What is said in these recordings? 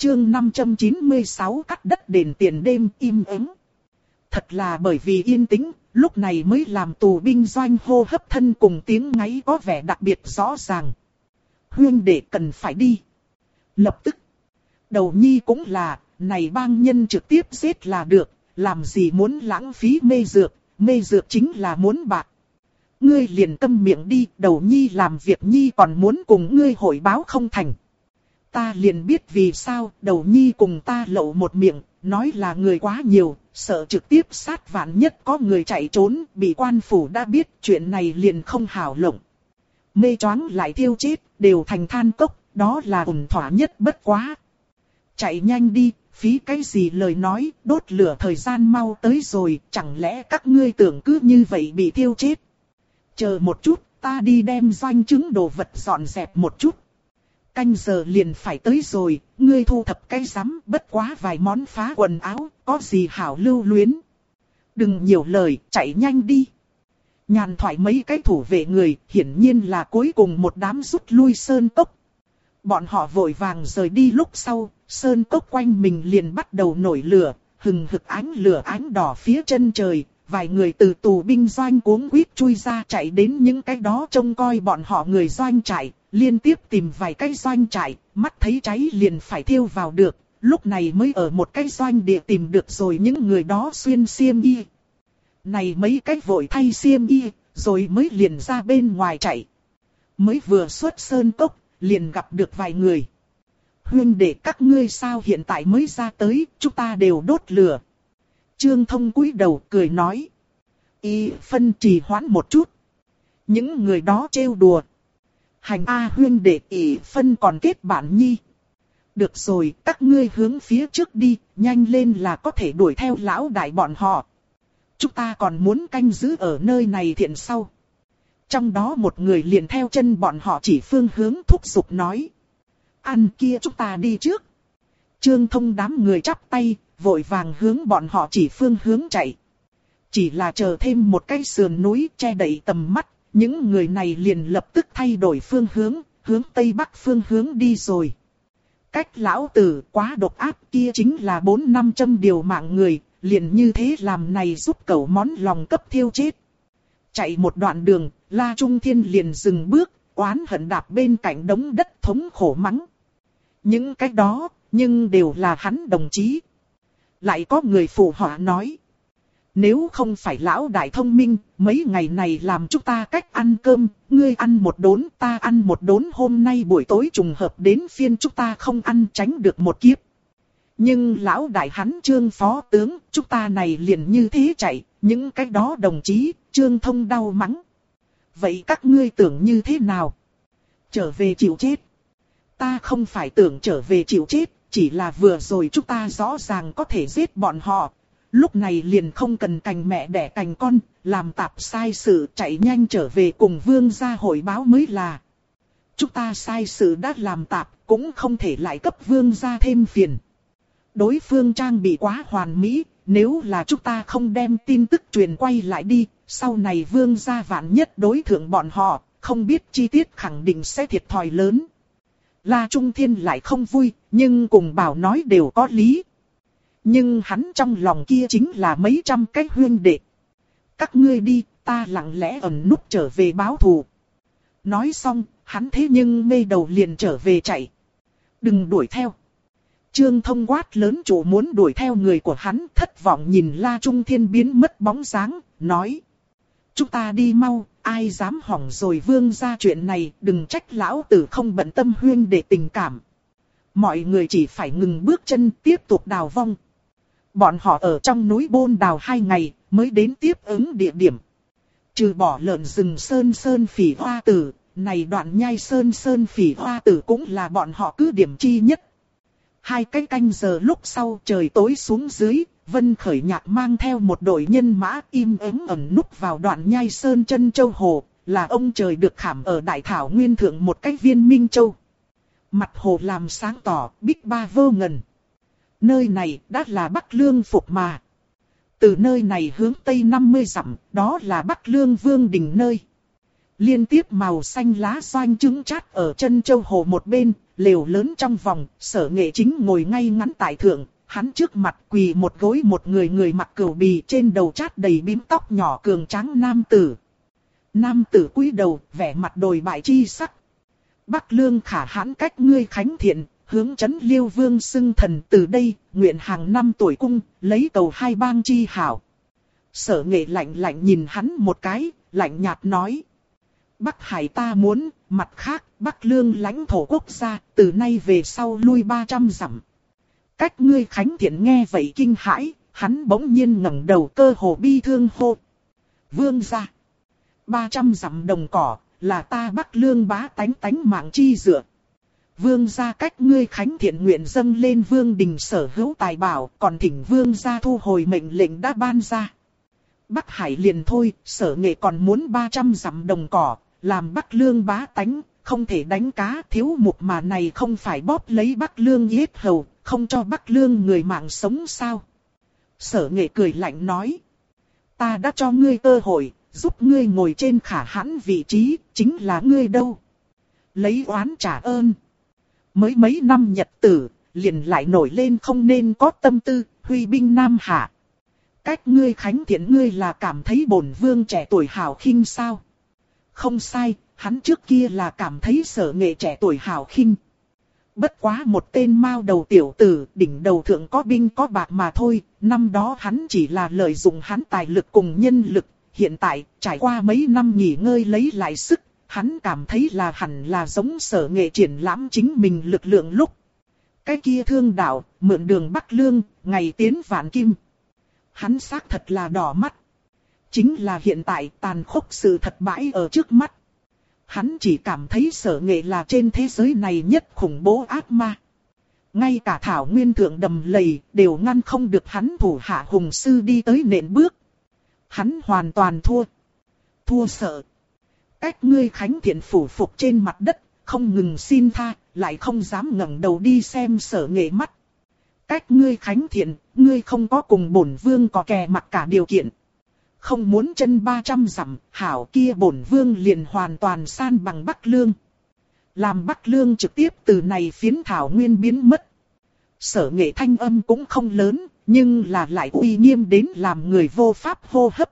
chương 596 cắt đất đền tiền đêm im ắng. Thật là bởi vì yên tĩnh, lúc này mới làm tù binh doanh hô hấp thân cùng tiếng ngáy có vẻ đặc biệt rõ ràng. Huynh đệ cần phải đi. Lập tức. Đầu nhi cũng là, này bang nhân trực tiếp giết là được, làm gì muốn lãng phí mê dược chính là muốn bạc. Ngươi liền câm miệng đi, đầu nhi làm việc nhi còn muốn cùng ngươi hội báo không thành. Ta liền biết vì sao, đầu nhi cùng ta lậu một miệng, nói là người quá nhiều, sợ trực tiếp sát vạn nhất có người chạy trốn, bị quan phủ đã biết chuyện này liền không hảo lộng. Mê choáng lại thiêu chết, đều thành than cốc, đó là ổn thỏa nhất bất quá. Chạy nhanh đi, phí cái gì lời nói, đốt lửa thời gian mau tới rồi, chẳng lẽ các ngươi tưởng cứ như vậy bị thiêu chết. Chờ một chút, ta đi đem doanh trứng đồ vật dọn dẹp một chút. Canh giờ liền phải tới rồi, ngươi thu thập cái rắm, bất quá vài món phá quần áo, có gì hảo lưu luyến. Đừng nhiều lời, chạy nhanh đi. Nhàn thoại mấy cái thủ vệ người, hiển nhiên là cuối cùng một đám rút lui sơn cốc. Bọn họ vội vàng rời đi lúc sau, sơn cốc quanh mình liền bắt đầu nổi lửa, hừng hực ánh lửa ánh đỏ phía chân trời. Vài người từ tù binh doanh cuống quýt chui ra chạy đến những cái đó trông coi bọn họ người doanh trại, liên tiếp tìm vài cái doanh trại, mắt thấy cháy liền phải thiêu vào được, lúc này mới ở một cái doanh địa tìm được rồi những người đó xuyên xiêm y. Này mấy cái vội thay xiêm y, rồi mới liền ra bên ngoài chạy. Mới vừa xuất sơn cốc, liền gặp được vài người. Huynh đệ các ngươi sao hiện tại mới ra tới, chúng ta đều đốt lửa. Trương Thông cúi đầu cười nói. Y phân trì hoãn một chút. Những người đó trêu đùa. Hành A huynh đệ Y phân còn kết bạn nhi. Được rồi, các ngươi hướng phía trước đi, nhanh lên là có thể đuổi theo lão đại bọn họ. Chúng ta còn muốn canh giữ ở nơi này thiện sau. Trong đó một người liền theo chân bọn họ chỉ phương hướng thúc giục nói. Ăn kia chúng ta đi trước. Trương Thông đám người chắp tay, vội vàng hướng bọn họ chỉ phương hướng chạy. Chỉ là chờ thêm một cái sườn núi che đậy tầm mắt, những người này liền lập tức thay đổi phương hướng, hướng Tây Bắc phương hướng đi rồi. Cách lão tử quá độc ác kia chính là 400-500 điều mạng người, liền như thế làm này giúp cẩu món lòng cấp thiêu chết. Chạy một đoạn đường, La Trung Thiên liền dừng bước, oán hận đạp bên cạnh đống đất thống khổ mắng. Những cái đó, nhưng đều là hắn đồng chí. Lại có người phụ họa nói. Nếu không phải lão đại thông minh, mấy ngày này làm chúng ta cách ăn cơm, ngươi ăn một đốn, ta ăn một đốn, hôm nay buổi tối trùng hợp đến phiên chúng ta không ăn tránh được một kiếp. Nhưng lão đại hắn Trương phó tướng, chúng ta này liền như thế chạy, những cái đó đồng chí, Trương Thông đau mắng. Vậy các ngươi tưởng như thế nào? Trở về chịu chết. Ta không phải tưởng trở về chịu chết, chỉ là vừa rồi chúng ta rõ ràng có thể giết bọn họ. Lúc này liền không cần cành mẹ đẻ cành con, làm tạp sai sự chạy nhanh trở về cùng vương gia hội báo mới là. Chúng ta sai sự đã làm tạp, cũng không thể lại cấp vương gia thêm phiền. Đối phương trang bị quá hoàn mỹ, nếu là chúng ta không đem tin tức truyền quay lại đi, sau này vương gia vạn nhất đối thượng bọn họ, không biết chi tiết khẳng định sẽ thiệt thòi lớn. La Trung Thiên lại không vui, nhưng cùng bảo nói đều có lý. Nhưng hắn trong lòng kia chính là mấy trăm cái huynh đệ. Các ngươi đi, ta lặng lẽ ẩn núp trở về báo thù. Nói xong, hắn thế nhưng mê đầu liền trở về chạy. Đừng đuổi theo. Trương Thông quát lớn chủ muốn đuổi theo người của hắn, thất vọng nhìn La Trung Thiên biến mất bóng dáng, nói. Chúng ta đi mau, ai dám hỏng rồi vương gia chuyện này, đừng trách lão tử không bận tâm huyên để tình cảm. Mọi người chỉ phải ngừng bước chân tiếp tục đào vong. Bọn họ ở trong núi Bôn đào 2 ngày, mới đến tiếp ứng địa điểm. Trừ bỏ lợn rừng sơn phỉ hoa tử, này đoạn nhai sơn phỉ hoa tử cũng là bọn họ cứ điểm chi nhất. 2 cái canh giờ lúc sau trời tối xuống dưới, Vân Khởi Nhạc mang theo một đội nhân mã im ắng ẩn núp vào đoạn nhai sơn chân châu hồ, là ông trời được khảm ở đại thảo nguyên thượng một cái viên minh châu. Mặt hồ làm sáng tỏ, bích ba vô ngần. Nơi này đã là Bắc Lương phục mà. Từ nơi này hướng tây 50 dặm, đó là Bắc Lương Vương đình nơi. Liên tiếp màu xanh lá xoanh trứng chát ở chân châu hồ một bên, lều lớn trong vòng, Sở Nghệ chính ngồi ngay ngắn tại thượng, hắn trước mặt quỳ một gối một người mặc cửu bì, trên đầu chát đầy bím tóc nhỏ cường tráng nam tử. Nam tử cúi đầu, vẻ mặt đồi bại chi sắc. Bắc Lương khả hãn cách ngươi khánh thiện, hướng trấn Liêu Vương xưng thần, từ đây, nguyện hàng năm tuổi cung, lấy cầu hai bang chi hảo. Sở Nghệ lạnh lạnh nhìn hắn một cái, lạnh nhạt nói. Bắc Hải ta muốn, mặt khác, Bắc Lương lãnh thổ quốc gia, từ nay về sau lui 300 dặm. Cách ngươi khánh thiện nghe vậy kinh hãi, hắn bỗng nhiên ngẩng đầu cơ hồ bi thương hô. Vương gia, 300 dặm đồng cỏ, là ta Bắc Lương bá tánh mạng chi dựa. Vương gia cách ngươi khánh thiện nguyện dâng lên vương đình sở hữu tài bảo, còn thỉnh vương gia thu hồi mệnh lệnh đã ban ra. Bắc Hải liền thôi, Sở Nghệ còn muốn 300 dặm đồng cỏ, làm Bắc Lương bá tánh, không thể đánh cá, thiếu mục mà này không phải bóp lấy Bắc Lương yết hầu, không cho Bắc Lương người mạng sống sao? Sở Nghệ cười lạnh nói. Ta đã cho ngươi cơ hội, giúp ngươi ngồi trên khả hãn vị trí, chính là ngươi đâu? Lấy oán trả ơn. Mới mấy năm nhật tử, liền lại nổi lên không nên có tâm tư, huy binh Nam Hạ. Cách ngươi khánh thiện ngươi là cảm thấy bổn vương trẻ tuổi hào khinh sao? Không sai, hắn trước kia là cảm thấy Sở Nghệ trẻ tuổi hào khinh. Bất quá một tên mao đầu tiểu tử, đỉnh đầu thượng có binh có bạc mà thôi, năm đó hắn chỉ là lợi dụng hắn tài lực cùng nhân lực, hiện tại, trải qua mấy năm nghỉ ngơi lấy lại sức, hắn cảm thấy là hẳn là giống Sở Nghệ triển lãm chính mình lực lượng lúc. Cái kia thương đạo, mượn đường Bắc Lương, ngày tiến vạn kim. Hắn xác thật là đỏ mắt. Chính là hiện tại tàn khốc sự thật bãi ở trước mắt. Hắn chỉ cảm thấy Sở Nghệ là trên thế giới này nhất khủng bố ác ma. Ngay cả thảo nguyên thượng đầm lầy đều ngăn không được hắn thủ hạ hùng sư đi tới nện bước. Hắn hoàn toàn thua. Thua sợ. Cách ngươi khánh thiện phủ phục trên mặt đất, không ngừng xin tha, lại không dám ngẩng đầu đi xem Sở Nghệ mắt. Cách ngươi khánh thiện, ngươi không có cùng bổn vương có kè mặc cả điều kiện. Không muốn chân 300 dặm, hảo kia bổn vương liền hoàn toàn san bằng Bắc Lương. Làm Bắc Lương trực tiếp từ này phiến thảo nguyên biến mất. Sở Nghệ thanh âm cũng không lớn, nhưng là lại uy nghiêm đến làm người vô pháp hô hấp.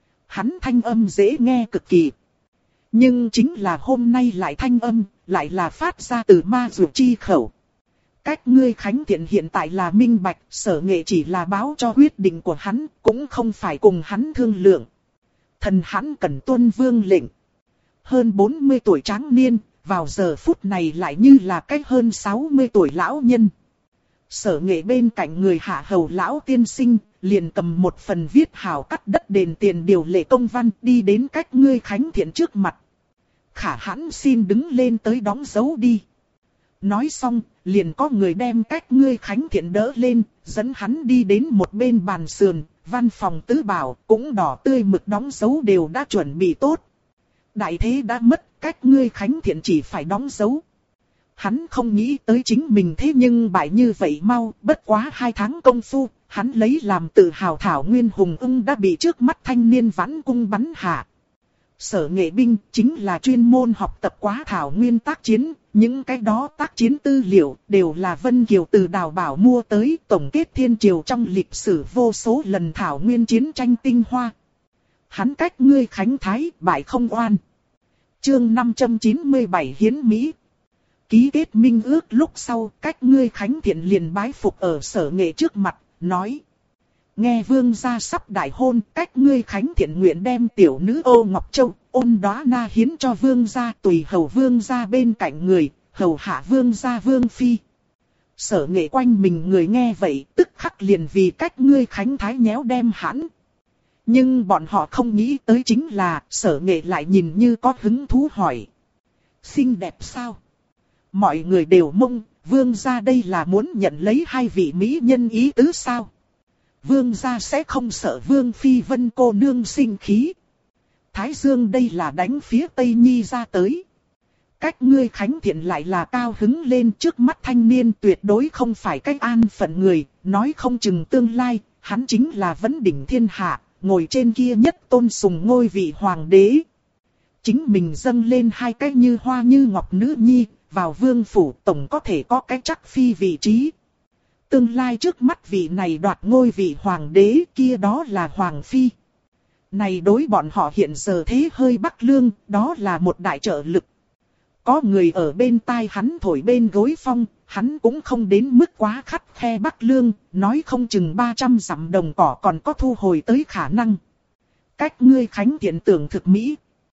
Hắn thanh âm dễ nghe cực kỳ. Nhưng chính là hôm nay lại thanh âm, lại là phát ra từ ma dược chi khẩu. Cách ngươi khánh thiện hiện tại là minh bạch, Sở Nghệ chỉ là báo cho quyết định của hắn, cũng không phải cùng hắn thương lượng. Thần hắn cần tuân vương lệnh. Hơn 40 tuổi tráng niên, vào giờ phút này lại như là cách hơn 60 tuổi lão nhân. Sở Nghệ bên cạnh người hạ hầu lão tiên sinh, liền cầm một phần viết hào cắt đất đền tiền điều lệ công văn đi đến cách ngươi khánh thiện trước mặt. Khả hãn xin đứng lên tới đóng dấu đi. Nói xong, liền có người đem cách ngươi khánh thiện đỡ lên, dẫn hắn đi đến một bên bàn sườn, văn phòng tứ bảo, cũng đỏ tươi mực đóng dấu đều đã chuẩn bị tốt. Đại thế đã mất, cách ngươi khánh thiện chỉ phải đóng dấu. Hắn không nghĩ tới chính mình thế nhưng bại như vậy mau, bất quá 2 tháng công phu, hắn lấy làm tự hào thảo nguyên hùng ưng đã bị trước mắt thanh niên vãn cung bắn hạ. Sở Nghệ binh chính là chuyên môn học tập quá thảo nguyên tác chiến, những cái đó tác chiến tư liệu đều là Vân Kiều từ Đào Bảo mua tới tổng kết thiên triều trong lịch sử vô số lần thảo nguyên chiến tranh tinh hoa. Hắn cách ngươi khánh thái bại không oan. Chương 597 Hiến Mỹ. Ký kết minh ước lúc sau, cách ngươi khánh thiện liền bái phục ở Sở Nghệ trước mặt, nói. Nghe vương gia sắp đại hôn, cách ngươi khánh thiện nguyện đem tiểu nữ Ô Ngọc Châu, Ôn Đóa Na hiến cho vương gia, tùy hầu vương gia bên cạnh người, hầu hạ vương gia vương phi. Sở Nghệ quanh mình người nghe vậy, tức khắc liền vì cách ngươi khánh thái nhéo đem hãn. Nhưng bọn họ không nghĩ tới chính là, Sở Nghệ lại nhìn như có hứng thú hỏi. Xinh đẹp sao? Mọi người đều mông, vương gia đây là muốn nhận lấy 2 vị mỹ nhân ý tứ sao? Vương gia sẽ không sợ vương phi Vân cô nương sinh khí. Thái Dương đây là đánh phía Tây Nhi ra tới. Cách ngươi khánh thiện lại là cao hứng lên, trước mắt thanh niên tuyệt đối không phải cách an phận người, nói không chừng tương lai, hắn chính là vấn đỉnh thiên hạ, ngồi trên kia nhất tôn sùng ngôi vị hoàng đế. Chính mình dâng lên 2 cái như hoa như ngọc nữ nhi, vào vương phủ tổng có thể có cái chắc phi vị trí. Tương lai trước mắt vị này đoạt ngôi vị hoàng đế kia đó là hoàng phi. Này đối bọn họ hiện giờ thế hơi Bắc Lương, đó là một đại trợ lực. Có người ở bên tai hắn thổi bên gối phong, hắn cũng không đến mức quá khắt khe Bắc Lương, nói không chừng 300 dặm đồng cỏ còn có thu hồi tới khả năng. Cách ngươi Khánh Thiện tưởng thực mỹ.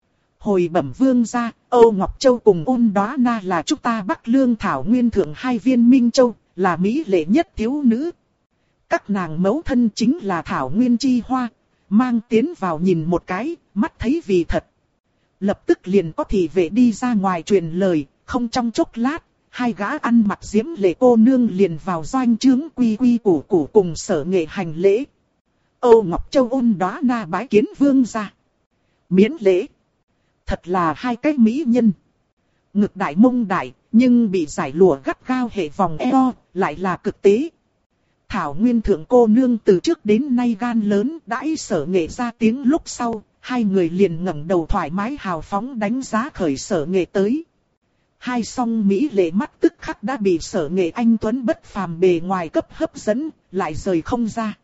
Hồi bẩm vương gia, Âu Ngọc Châu cùng Ôn Đóa Na là chúng ta Bắc Lương Thảo Nguyên Thượng hai viên Minh Châu, là mỹ lệ nhất thiếu nữ. Các nàng mẫu thân chính là Thảo Nguyên Chi Hoa, mang tiến vào nhìn một cái, mắt thấy vì thật. Lập tức liền có thị vệ đi ra ngoài truyền lời, không trong chốc lát, hai gã ăn mặc diễm lệ cô nương liền vào doanh trướng quy quy củ củ cùng Sở Nghệ hành lễ. Âu Ngọc Châu Ôn Đóa Na bái kiến vương gia. Miễn lễ. Thật là hai cái mỹ nhân. Ngực đại mông đại, nhưng bị giải lụa gắt gao hệ vòng eo, lại là cực tế. Thảo Nguyên Thượng cô nương từ trước đến nay gan lớn, đãi Sở Nghệ ra tiếng lúc sau, hai người liền ngẩng đầu thoải mái hào phóng đánh giá khởi Sở Nghệ tới. Hai song mỹ lệ mắt tức khắc đã bị Sở Nghệ anh tuấn bất phàm bề ngoài cấp hấp dẫn, lại rời không ra.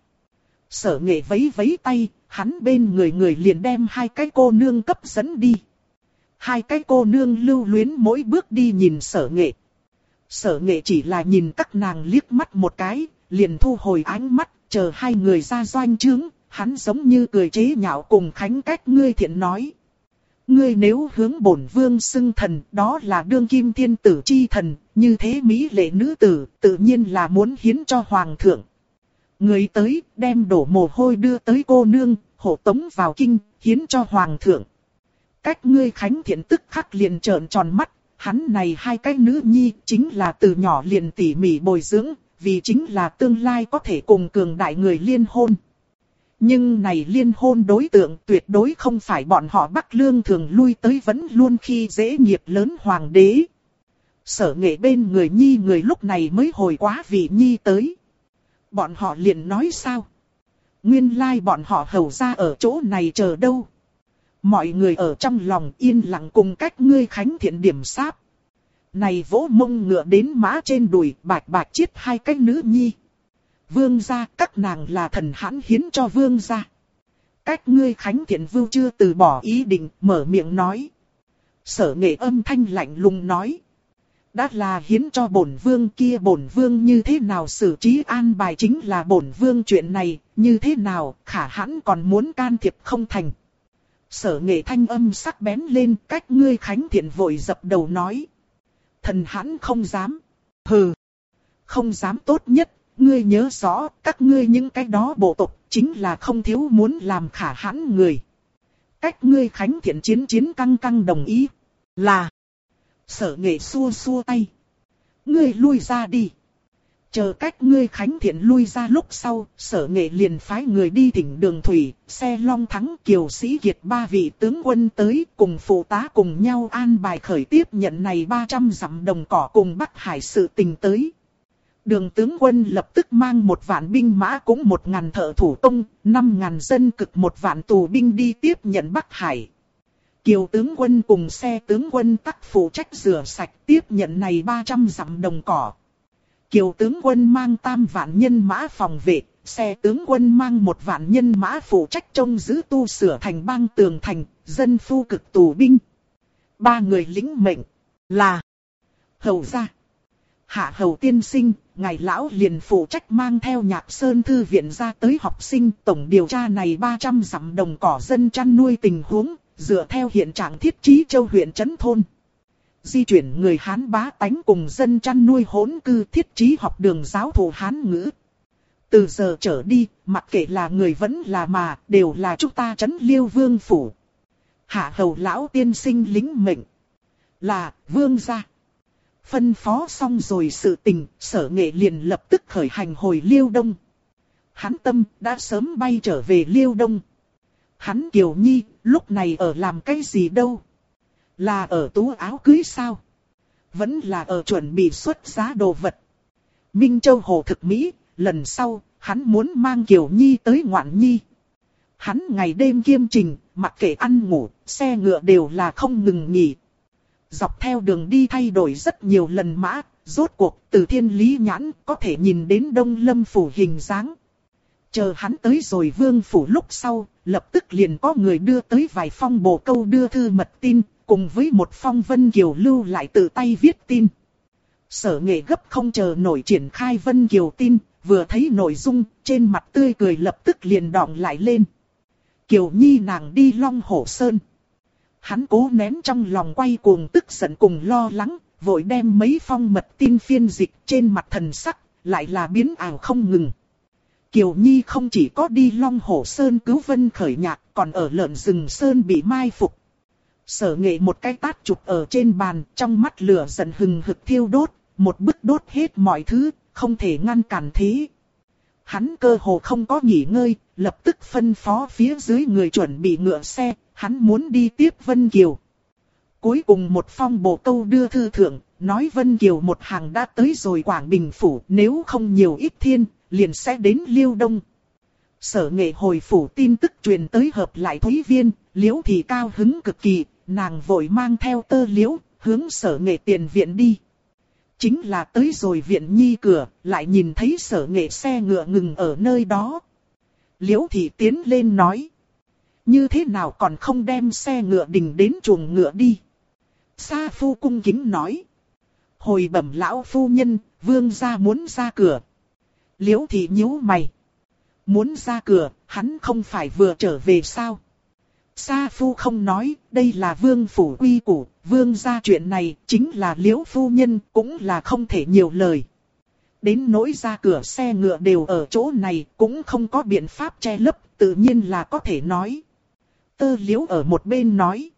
Sở Nghệ vẫy vẫy tay, hắn bên người liền đem hai cái cô nương cấp dẫn đi. Hai cái cô nương lưu luyến mỗi bước đi nhìn Sở Nghệ. Sở Nghệ chỉ là nhìn các nàng liếc mắt một cái, liền thu hồi ánh mắt, chờ hai người ra doanh trướng, hắn giống như cười chế nhạo cùng Khánh Cách ngươi thiện nói. Ngươi nếu hướng bổn vương xưng thần, đó là đương kim thiên tử chi thần, như thế mỹ lệ nữ tử, tự nhiên là muốn hiến cho hoàng thượng. Người tới, đem đổ mồ hôi đưa tới cô nương, hộ tống vào kinh, hiến cho hoàng thượng. Cách ngươi Khánh Thiện tức khắc liền trợn tròn mắt, hắn này hai cái nữ nhi chính là từ nhỏ liền tỉ mỉ bồi dưỡng, vì chính là tương lai có thể cùng cường đại người liên hôn. Nhưng này liên hôn đối tượng tuyệt đối không phải bọn họ Bắc Lương thường lui tới vẫn luôn khi dễ nghiệp lớn hoàng đế. Sở Nghệ bên người nhi người lúc này mới hồi quá vị nhi tới. Bọn họ liền nói sao? Nguyên lai bọn họ hầu ra ở chỗ này chờ đâu? Mọi người ở trong lòng yên lặng cùng cách ngươi Khánh Thiện điểm sáp. Này vỗ mông ngựa đến mã trên đùi bạch bạch chiết hai cái nữ nhi. Vương gia, các nàng là thần hãn hiến cho vương gia. Cách ngươi Khánh Thiện vưu chưa từ bỏ ý định, mở miệng nói. Sở Nghệ âm thanh lạnh lùng nói. Đã là hiến cho bổn vương kia, bổn vương như thế nào xử trí an bài chính là bổn vương chuyện này, như thế nào khả hãn còn muốn can thiệp không thành. Sở Nghệ thanh âm sắc bén lên, cách ngươi Khánh Thiện vội dập đầu nói. Thần hãn không dám. Hừ. Không dám tốt nhất, ngươi nhớ rõ, các ngươi những cái đó bộ tộc chính là không thiếu muốn làm khả hãn người. Cách ngươi Khánh Thiện chiến căng căng đồng ý. Là. Sở Nghệ xua xua tay. Ngươi lui ra đi. Chờ cách ngươi Khánh Thiện lui ra lúc sau, Sở Nghệ liền phái người đi thỉnh Đường Thủy, xe Long Thắng Kiều Sĩ Kiệt ba vị tướng quân tới cùng phụ tá cùng nhau an bài khởi tiếp nhận này 300 dặm đồng cỏ cùng Bắc Hải sự tình tới. Đường tướng quân lập tức mang 1 vạn binh mã cũng 1000 thợ thủ công, 5000 dân cực 1 vạn tù binh đi tiếp nhận Bắc Hải. Kiều tướng quân cùng xe tướng quân tắc phụ trách rửa sạch tiếp nhận này 300 dặm đồng cỏ. Kiều tướng quân mang 3 vạn nhân mã phòng vệ, xe tướng quân mang 1 vạn nhân mã phụ trách trông giữ tu sửa thành bang tường thành, dân phu cực tù binh. 3 người lĩnh mệnh là hầu gia. Hạ hầu tiên sinh, ngài lão liền phụ trách mang theo Nhạc Sơn thư viện ra tới học sinh tổng điều tra này 300 dặm đồng cỏ dân chăn nuôi tình huống, dựa theo hiện trạng Thiết Chí Châu huyện trấn thôn. Di chuyển người Hán bá tánh cùng dân chăn nuôi hỗn cư Thiết Chí học đường giáo thụ Hán ngữ. Từ giờ trở đi, mặc kệ là người vẫn là mà, đều là chúng ta trấn Liêu Vương phủ. Hạ hầu lão tiên sinh lĩnh mệnh. Là, vương gia. Phân phó xong rồi sự tình, Sở Nghệ liền lập tức khởi hành hồi Liêu Đông. Hắn tâm đã sớm bay trở về Liêu Đông. Hắn Kiều Nhi, lúc này ở làm cái gì đâu? Là ở tú áo cưới sao? Vẫn là ở chuẩn bị xuất giá đồ vật. Minh Châu Hồ thực mỹ, lần sau, hắn muốn mang Kiều Nhi tới ngoạn nhi. Hắn ngày đêm kiêm trình, mặc kệ ăn ngủ, xe ngựa đều là không ngừng nghỉ. dọc theo đường đi thay đổi rất nhiều lần mã, rốt cuộc từ thiên lý nhãn có thể nhìn đến Đông Lâm phủ hình dáng. Chờ hắn tới rồi Vương phủ lúc sau, lập tức liền có người đưa tới vài phong bổ câu đưa thư mật tin, cùng với một phong Vân Kiều lưu lại tự tay viết tin. Sở Nghệ gấp không chờ nổi triển khai Vân Kiều tin, vừa thấy nội dung, trên mặt tươi cười lập tức liền đọng lại lên. Kiều Nhi nàng đi Long Hổ Sơn. Hắn cố nén trong lòng quay cuồng tức giận cùng lo lắng, vội đem mấy phong mật tin phiên dịch, trên mặt thần sắc, lại là biến ảo không ngừng. Kiều Nhi không chỉ có đi Long Hổ Sơn cứu Vân Khởi Nhạc, còn ở Lợn Rừng Sơn bị mai phục. Sở Nghệ một cái tát chụp ở trên bàn, trong mắt lửa giận hừng hực thiêu đốt, một bức đốt hết mọi thứ, không thể ngăn cản thế. Hắn cơ hồ không có nghỉ ngơi, lập tức phân phó phía dưới người chuẩn bị ngựa xe, hắn muốn đi tiếp Vân Kiều. Cuối cùng một phong bổ câu đưa thư thượng, nói Vân Kiều một hàng đã tới rồi Quảng Bình phủ, nếu không nhiều ít thiên, liền sẽ đến Liêu Đông. Sở Nghệ hồi phủ tin tức truyền tới hợp lại Thúy Viên, Liễu thì cao hứng cực kỳ, nàng vội mang theo Tơ Liễu, hướng Sở Nghệ tiền viện đi. Chính là tới rồi viện nhi cửa, lại nhìn thấy Sở Nghệ xe ngựa ngừng ở nơi đó. Liễu thì tiến lên nói. Như thế nào còn không đem xe ngựa đình đến chuồng ngựa đi? Sa Phu cung kính nói. Hồi bẩm lão phu nhân, vương gia muốn ra cửa. Liễu thì nhíu mày. Muốn ra cửa, hắn không phải vừa trở về sao? Sa Phu không nói, đây là vương phủ quy củ, vương gia chuyện này chính là Liễu phu nhân, cũng là không thể nhiều lời. Đến nỗi ra cửa xe ngựa đều ở chỗ này, cũng không có biện pháp che lấp, tự nhiên là có thể nói. Tơ Liễu ở một bên nói.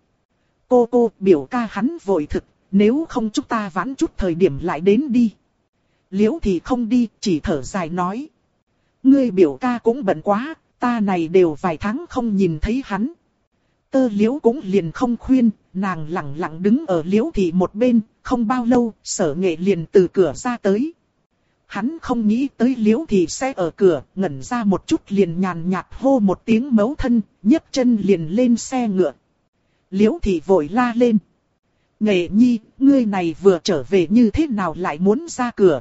Cô biểu ca hắn vội thực, nếu không chúng ta vãn chút thời điểm lại đến đi. Liễu thì không đi, chỉ thở dài nói. Ngươi biểu ca cũng bận quá, ta này đều vài tháng không nhìn thấy hắn. Tơ Liễu cũng liền không khuyên, nàng lặng lặng đứng ở Liễu thì một bên, không bao lâu, Sở Nghệ liền từ cửa ra tới. Hắn không nghĩ tới Liễu thì sẽ ở cửa, ngẩn ra một chút liền nhàn nhạt hô một tiếng mẫu thân, nhấc chân liền lên xe ngựa. Liễu thì vội la lên. Nghệ nhi, ngươi này vừa trở về như thế nào lại muốn ra cửa?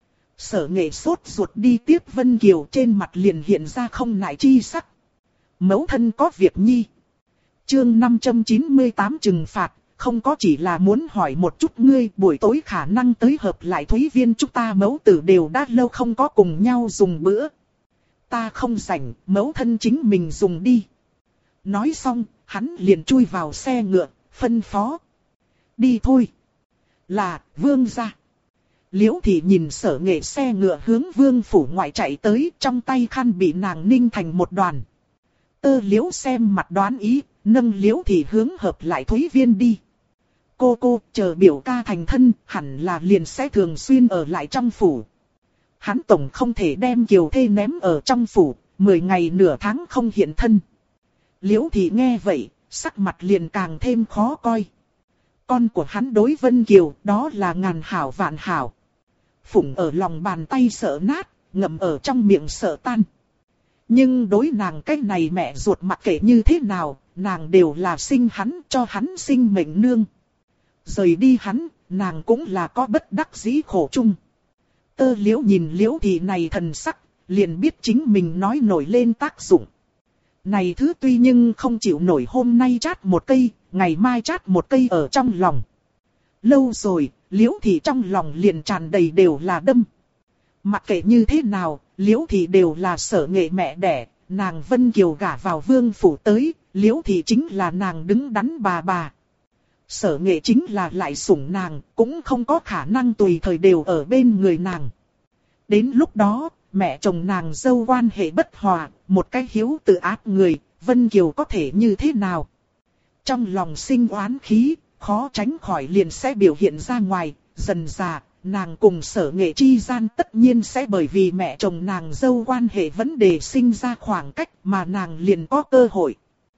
Sở Nghệ sốt ruột đi tiếp Vân Kiều, trên mặt liền hiện ra không nại chi sắc. Mẫu thân có việc nhi. Chương 598 trừng phạt, không có chỉ là muốn hỏi một chút ngươi buổi tối khả năng tới hợp lại Thúy Viên chúng ta mẫu tử đều đã lâu không có cùng nhau dùng bữa. Ta không rảnh, mẫu thân chính mình dùng đi. Nói xong, hắn liền chui vào xe ngựa, phân phó. Đi thôi. Là, vương gia. Liễu thì nhìn Sở Nghệ xe ngựa hướng vương phủ ngoại chạy tới, trong tay khăn bị nàng ninh thành một đoàn. Tơ Liễu xem mặt đoán ý, nâng Liễu thì hướng hợp lại Thúy Viên đi. Cô, chờ biểu ca thành thân, hẳn là liền sẽ thường xuyên ở lại trong phủ. Hắn tổng không thể đem Kiều Thê ném ở trong phủ, 10 ngày nửa tháng không hiện thân. Liễu thì nghe vậy, sắc mặt liền càng thêm khó coi. Con của hắn đối Vân Kiều, đó là ngàn hảo vạn hảo. Phụng ở lòng bàn tay sợ nát, ngậm ở trong miệng sợ tan. Nhưng đối nàng cái này mẹ ruột mặc kệ như thế nào, nàng đều là sinh hắn, cho hắn sinh mệnh nương. Rời đi hắn, nàng cũng là có bất đắc dĩ khổ chung. Tơ Liễu nhìn Liễu thì này thần sắc, liền biết chính mình nói nổi lên tác dụng. Này thứ tuy nhưng không chịu nổi hôm nay chát một cây, ngày mai chát một cây ở trong lòng. Lâu rồi, Liễu thì trong lòng liền tràn đầy đều là đâm. Mặc kệ như thế nào, Liễu thì đều là Sở Nghệ mẹ đẻ, nàng Vân Kiều gả vào vương phủ tới, Liễu thì chính là nàng đứng đắn bà. Sở Nghệ chính là lại sủng nàng, cũng không có khả năng tùy thời đều ở bên người nàng. Đến lúc đó, mẹ chồng nàng dâu quan hệ bất hòa, một cái hiếu tự ác người, Vân Kiều có thể như thế nào? Trong lòng sinh oán khí, khó tránh khỏi liền sẽ biểu hiện ra ngoài, dần dà, nàng cùng Sở Nghệ chi gian tất nhiên sẽ bởi vì mẹ chồng nàng dâu quan hệ vấn đề sinh ra khoảng cách mà nàng liền có cơ hội.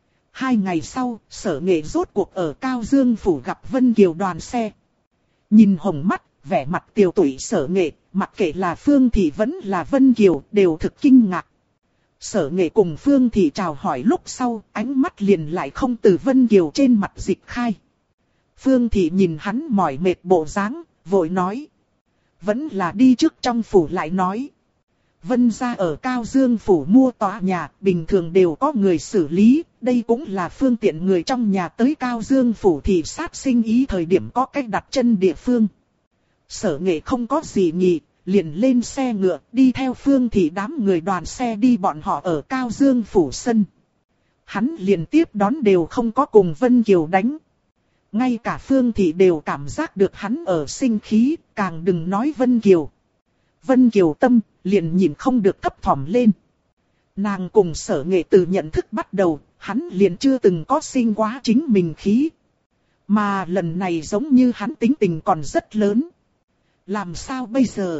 2 ngày sau, Sở Nghệ rốt cuộc ở Cao Dương phủ gặp Vân Kiều đoàn xe. Nhìn hồng mắt, vẻ mặt tiều tụy Sở Nghệ, mặc kệ là Phương Thị vẫn là Vân Kiều đều thực kinh ngạc. Sở Nghệ cùng Phương Thị chào hỏi lúc sau, ánh mắt liền lại không từ Vân Kiều trên mặt dịch khai. Phương Thị nhìn hắn mỏi mệt bộ dáng, vội nói. Vẫn là đi trước trong phủ lại nói. Vân gia ở Cao Dương phủ mua tòa nhà, bình thường đều có người xử lý, đây cũng là phương tiện người trong nhà tới Cao Dương phủ thị sát sinh ý thời điểm có cách đặt chân địa phương. Sở Nghệ không có gì nhỉ, liền lên xe ngựa, đi theo Phương Thị đám người đoàn xe đi bọn họ ở Cao Dương phủ sân. Hắn liền tiếp đón đều không có cùng Vân Kiều đánh. Ngay cả Phương Thị đều cảm giác được hắn ở sinh khí, càng đừng nói Vân Kiều. Vân Kiều tâm, liền nhìn không được thấp thỏm lên. Nàng cùng Sở Nghệ từ nhận thức bắt đầu, hắn liền chưa từng có sinh quá chính mình khí. Mà lần này giống như hắn tính tình còn rất lớn. Làm sao bây giờ?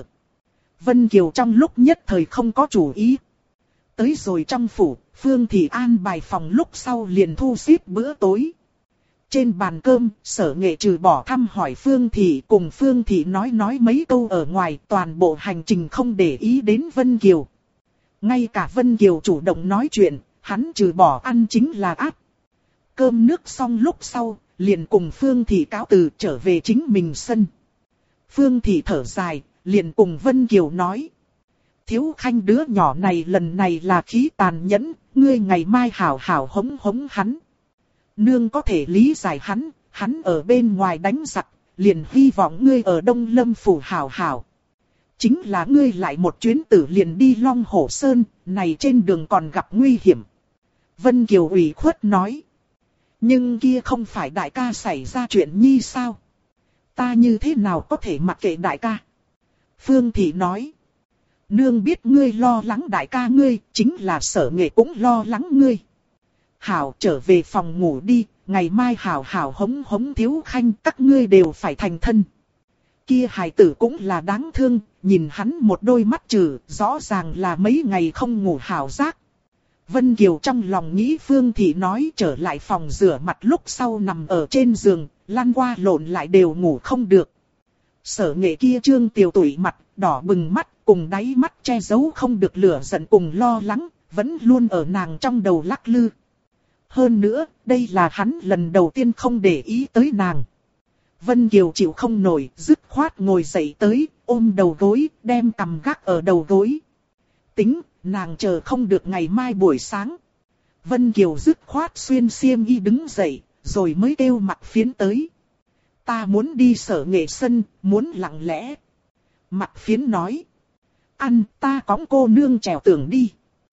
Vân Kiều trong lúc nhất thời không có chủ ý. Tới rồi trong phủ, Phương Thị an bài phòng lúc sau liền thu xếp bữa tối. Trên bàn cơm, Sở Nghệ trừ bỏ thăm hỏi Phương Thị cùng Phương Thị nói mấy câu ở ngoài, toàn bộ hành trình không để ý đến Vân Kiều. Ngay cả Vân Kiều chủ động nói chuyện, hắn trừ bỏ ăn chính là áp. Cơm nước xong lúc sau, liền cùng Phương Thị cáo từ trở về chính mình sân. Phương Thị thở dài, liền cùng Vân Kiều nói. Thiếu Khanh đứa nhỏ này lần này là khí tàn nhẫn, ngươi ngày mai hảo hảo hống hống hắn. Nương có thể lý giải hắn ở bên ngoài đánh giặc, liền hy vọng ngươi ở Đông Lâm phủ hảo hảo. Chính là ngươi lại một chuyến tử liền đi Long Hổ Sơn, này trên đường còn gặp nguy hiểm. Vân Kiều ủy khuất nói. Nhưng kia không phải đại ca xảy ra chuyện nhi sao? Ta như thế nào có thể mặc kệ đại ca? Phương Thị nói. Nương biết ngươi lo lắng đại ca ngươi, chính là Sở Nghệ cũng lo lắng ngươi. Hảo trở về phòng ngủ đi, ngày mai hảo hảo hống hống Thiếu Khanh, các ngươi đều phải thành thân. Kia hài tử cũng là đáng thương, nhìn hắn một đôi mắt trừ, rõ ràng là mấy ngày không ngủ hảo giác. Vân Kiều trong lòng nghĩ Phương Thị nói trở lại phòng rửa mặt lúc sau nằm ở trên giường, lăn qua lộn lại đều ngủ không được. Sở Nghệ kia trương tiều tụy mặt, đỏ bừng mắt, cùng đáy mắt che giấu không được lửa giận cùng lo lắng, vẫn luôn ở nàng trong đầu lắc lư. Hơn nữa, đây là hắn lần đầu tiên không để ý tới nàng. Vân Kiều chịu không nổi, dứt khoát ngồi dậy tới, ôm đầu gối, đem cằm gác ở đầu gối. Tính, nàng chờ không được ngày mai buổi sáng. Vân Kiều dứt khoát xuyên xiêm y đứng dậy, rồi mới kêu Mặc Phiến tới. Ta muốn đi Sở Nghệ sân, muốn lặng lẽ. Mặc Phiến nói. Ăn, ta cõng cô nương trèo tường đi.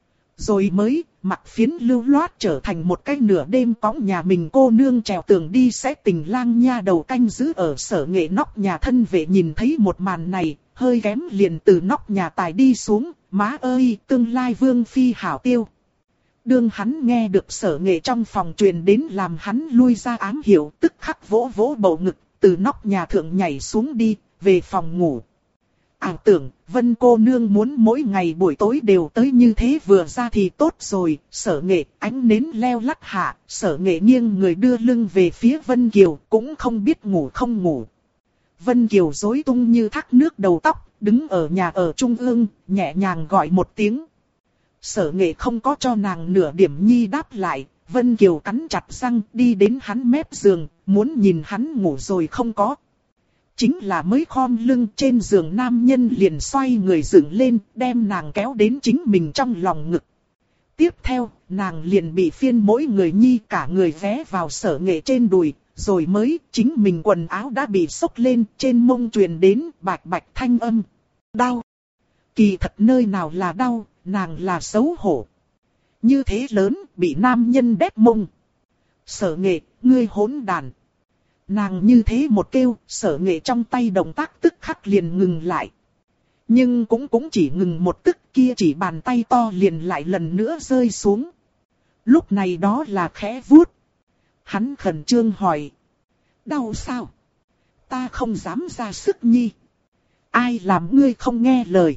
Rồi mới, Mặc Phiến lưu loát trở thành một cái nửa đêm cõng nhà mình cô nương trèo tường đi sẽ tình lang nha đầu canh giữ ở Sở Nghệ nóc nhà thân vệ nhìn thấy một màn này, hơi kém liền từ nóc nhà tài đi xuống, má ơi, tương lai vương phi hảo tiêu. Đương hắn nghe được Sở Nghệ trong phòng truyền đến làm hắn lui ra ám hiệu, tức khắc vỗ vỗ bầu ngực, từ nóc nhà thượng nhảy xuống đi, về phòng ngủ. Tưởng, Vân cô nương muốn mỗi ngày buổi tối đều tới như thế vừa ra thì tốt rồi. Sở Nghệ ánh nến leo lắt hạ, Sở Nghệ nghiêng người đưa lưng về phía Vân Kiều, cũng không biết ngủ không ngủ. Vân Kiều rối tung như thác nước đầu tóc, đứng ở nhà ở trung ương, nhẹ nhàng gọi một tiếng. Sở Nghệ không có cho nàng nửa điểm nhi đáp lại, Vân Kiều cắn chặt răng đi đến hắn mép giường, muốn nhìn hắn ngủ rồi không có. Chính là mới khom lưng trên giường nam nhân liền xoay người dựng lên, đem nàng kéo đến chính mình trong lòng ngực. Tiếp theo, nàng liền bị phiên mỗi người nhi cả người vé vào Sở Nghệ trên đùi, rồi mới chính mình quần áo đã bị xốc lên, trên mông truyền đến bạch bạch thanh âm. Đau. Kỳ thật nơi nào là đau, nàng là xấu hổ. Như thế lớn, bị nam nhân đét mông. Sở Nghệ, ngươi hỗn đàn. Nàng như thế một kêu, Sở Nghệ trong tay động tác tức khắc liền ngừng lại. Nhưng cũng chỉ ngừng một tức, kia chỉ bàn tay to liền lại lần nữa rơi xuống. Lúc này đó là khẽ vuốt. Hắn khẩn trương hỏi. Đau sao? Ta không dám ra sức nhi. Ai làm ngươi không nghe lời?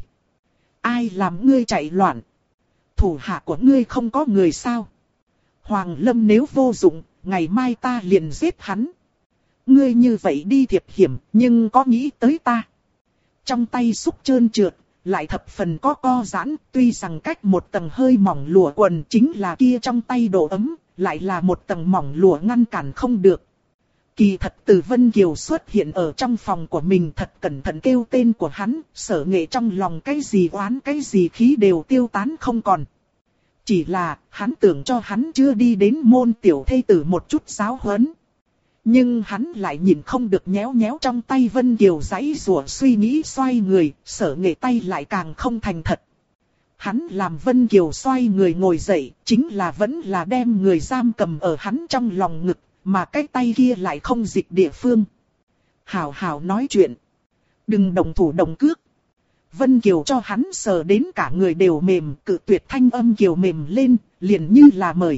Ai làm ngươi chạy loạn? Thủ hạ của ngươi không có người sao? Hoàng Lâm nếu vô dụng, ngày mai ta liền giết hắn. Ngươi như vậy đi thiệp hiểm, nhưng có nghĩ tới ta? Trong tay xúc trơn trượt, lại thập phần có co giãn, tuy rằng cách một tầng hơi mỏng lụa quần chính là kia trong tay độ ấm, lại là một tầng mỏng lụa ngăn cản không được. Kỳ thật từ Vân Kiều xuất hiện ở trong phòng của mình thật cẩn thận kêu tên của hắn, Sở Nghệ trong lòng cái gì oán cái gì khí đều tiêu tán không còn. Chỉ là hắn tưởng cho hắn chưa đi đến môn tiểu thê tử một chút giáo huấn. Nhưng hắn lại nhìn không được nhéo nhéo trong tay Vân Kiều giãy giụa suy nghĩ xoay người, Sở Nghệ tay lại càng không thành thật. Hắn làm Vân Kiều xoay người ngồi dậy, chính là vẫn là đem người giam cầm ở hắn trong lòng ngực, mà cái tay kia lại không dịch địa phương. Hảo hảo nói chuyện. Đừng động thủ động cước. Vân Kiều cho hắn sờ đến cả người đều mềm, cự tuyệt thanh âm Kiều mềm lên, liền như là mời.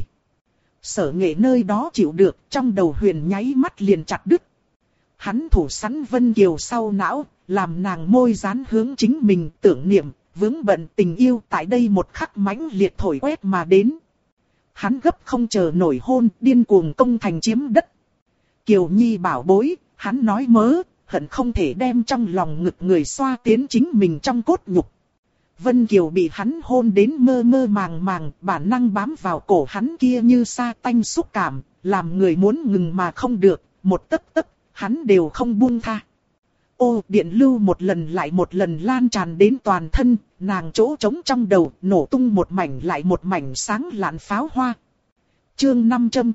Sở Nghệ nơi đó chịu được, trong đầu huyền nháy mắt liền chặt đứt. Hắn thủ sẵn Vân Kiều sau não, làm nàng môi dán hướng chính mình tưởng niệm, vướng bận tình yêu tại đây một khắc mãnh liệt thổi quét mà đến. Hắn gấp không chờ nổi hôn, điên cuồng công thành chiếm đất. Kiều Nhi bảo bối, hắn nói mớ, hận không thể đem trong lòng ngực người xoa tiến chính mình trong cốt nhục. Vân Kiều bị hắn hôn đến mơ mơ màng màng, bản năng bám vào cổ hắn kia như sa tanh xúc cảm, làm người muốn ngừng mà không được, một tấc tấc, hắn đều không buông tha. Ô, điện lưu một lần lại một lần lan tràn đến toàn thân, nàng chỗ trống trong đầu, nổ tung một mảnh lại một mảnh sáng lạn pháo hoa. Chương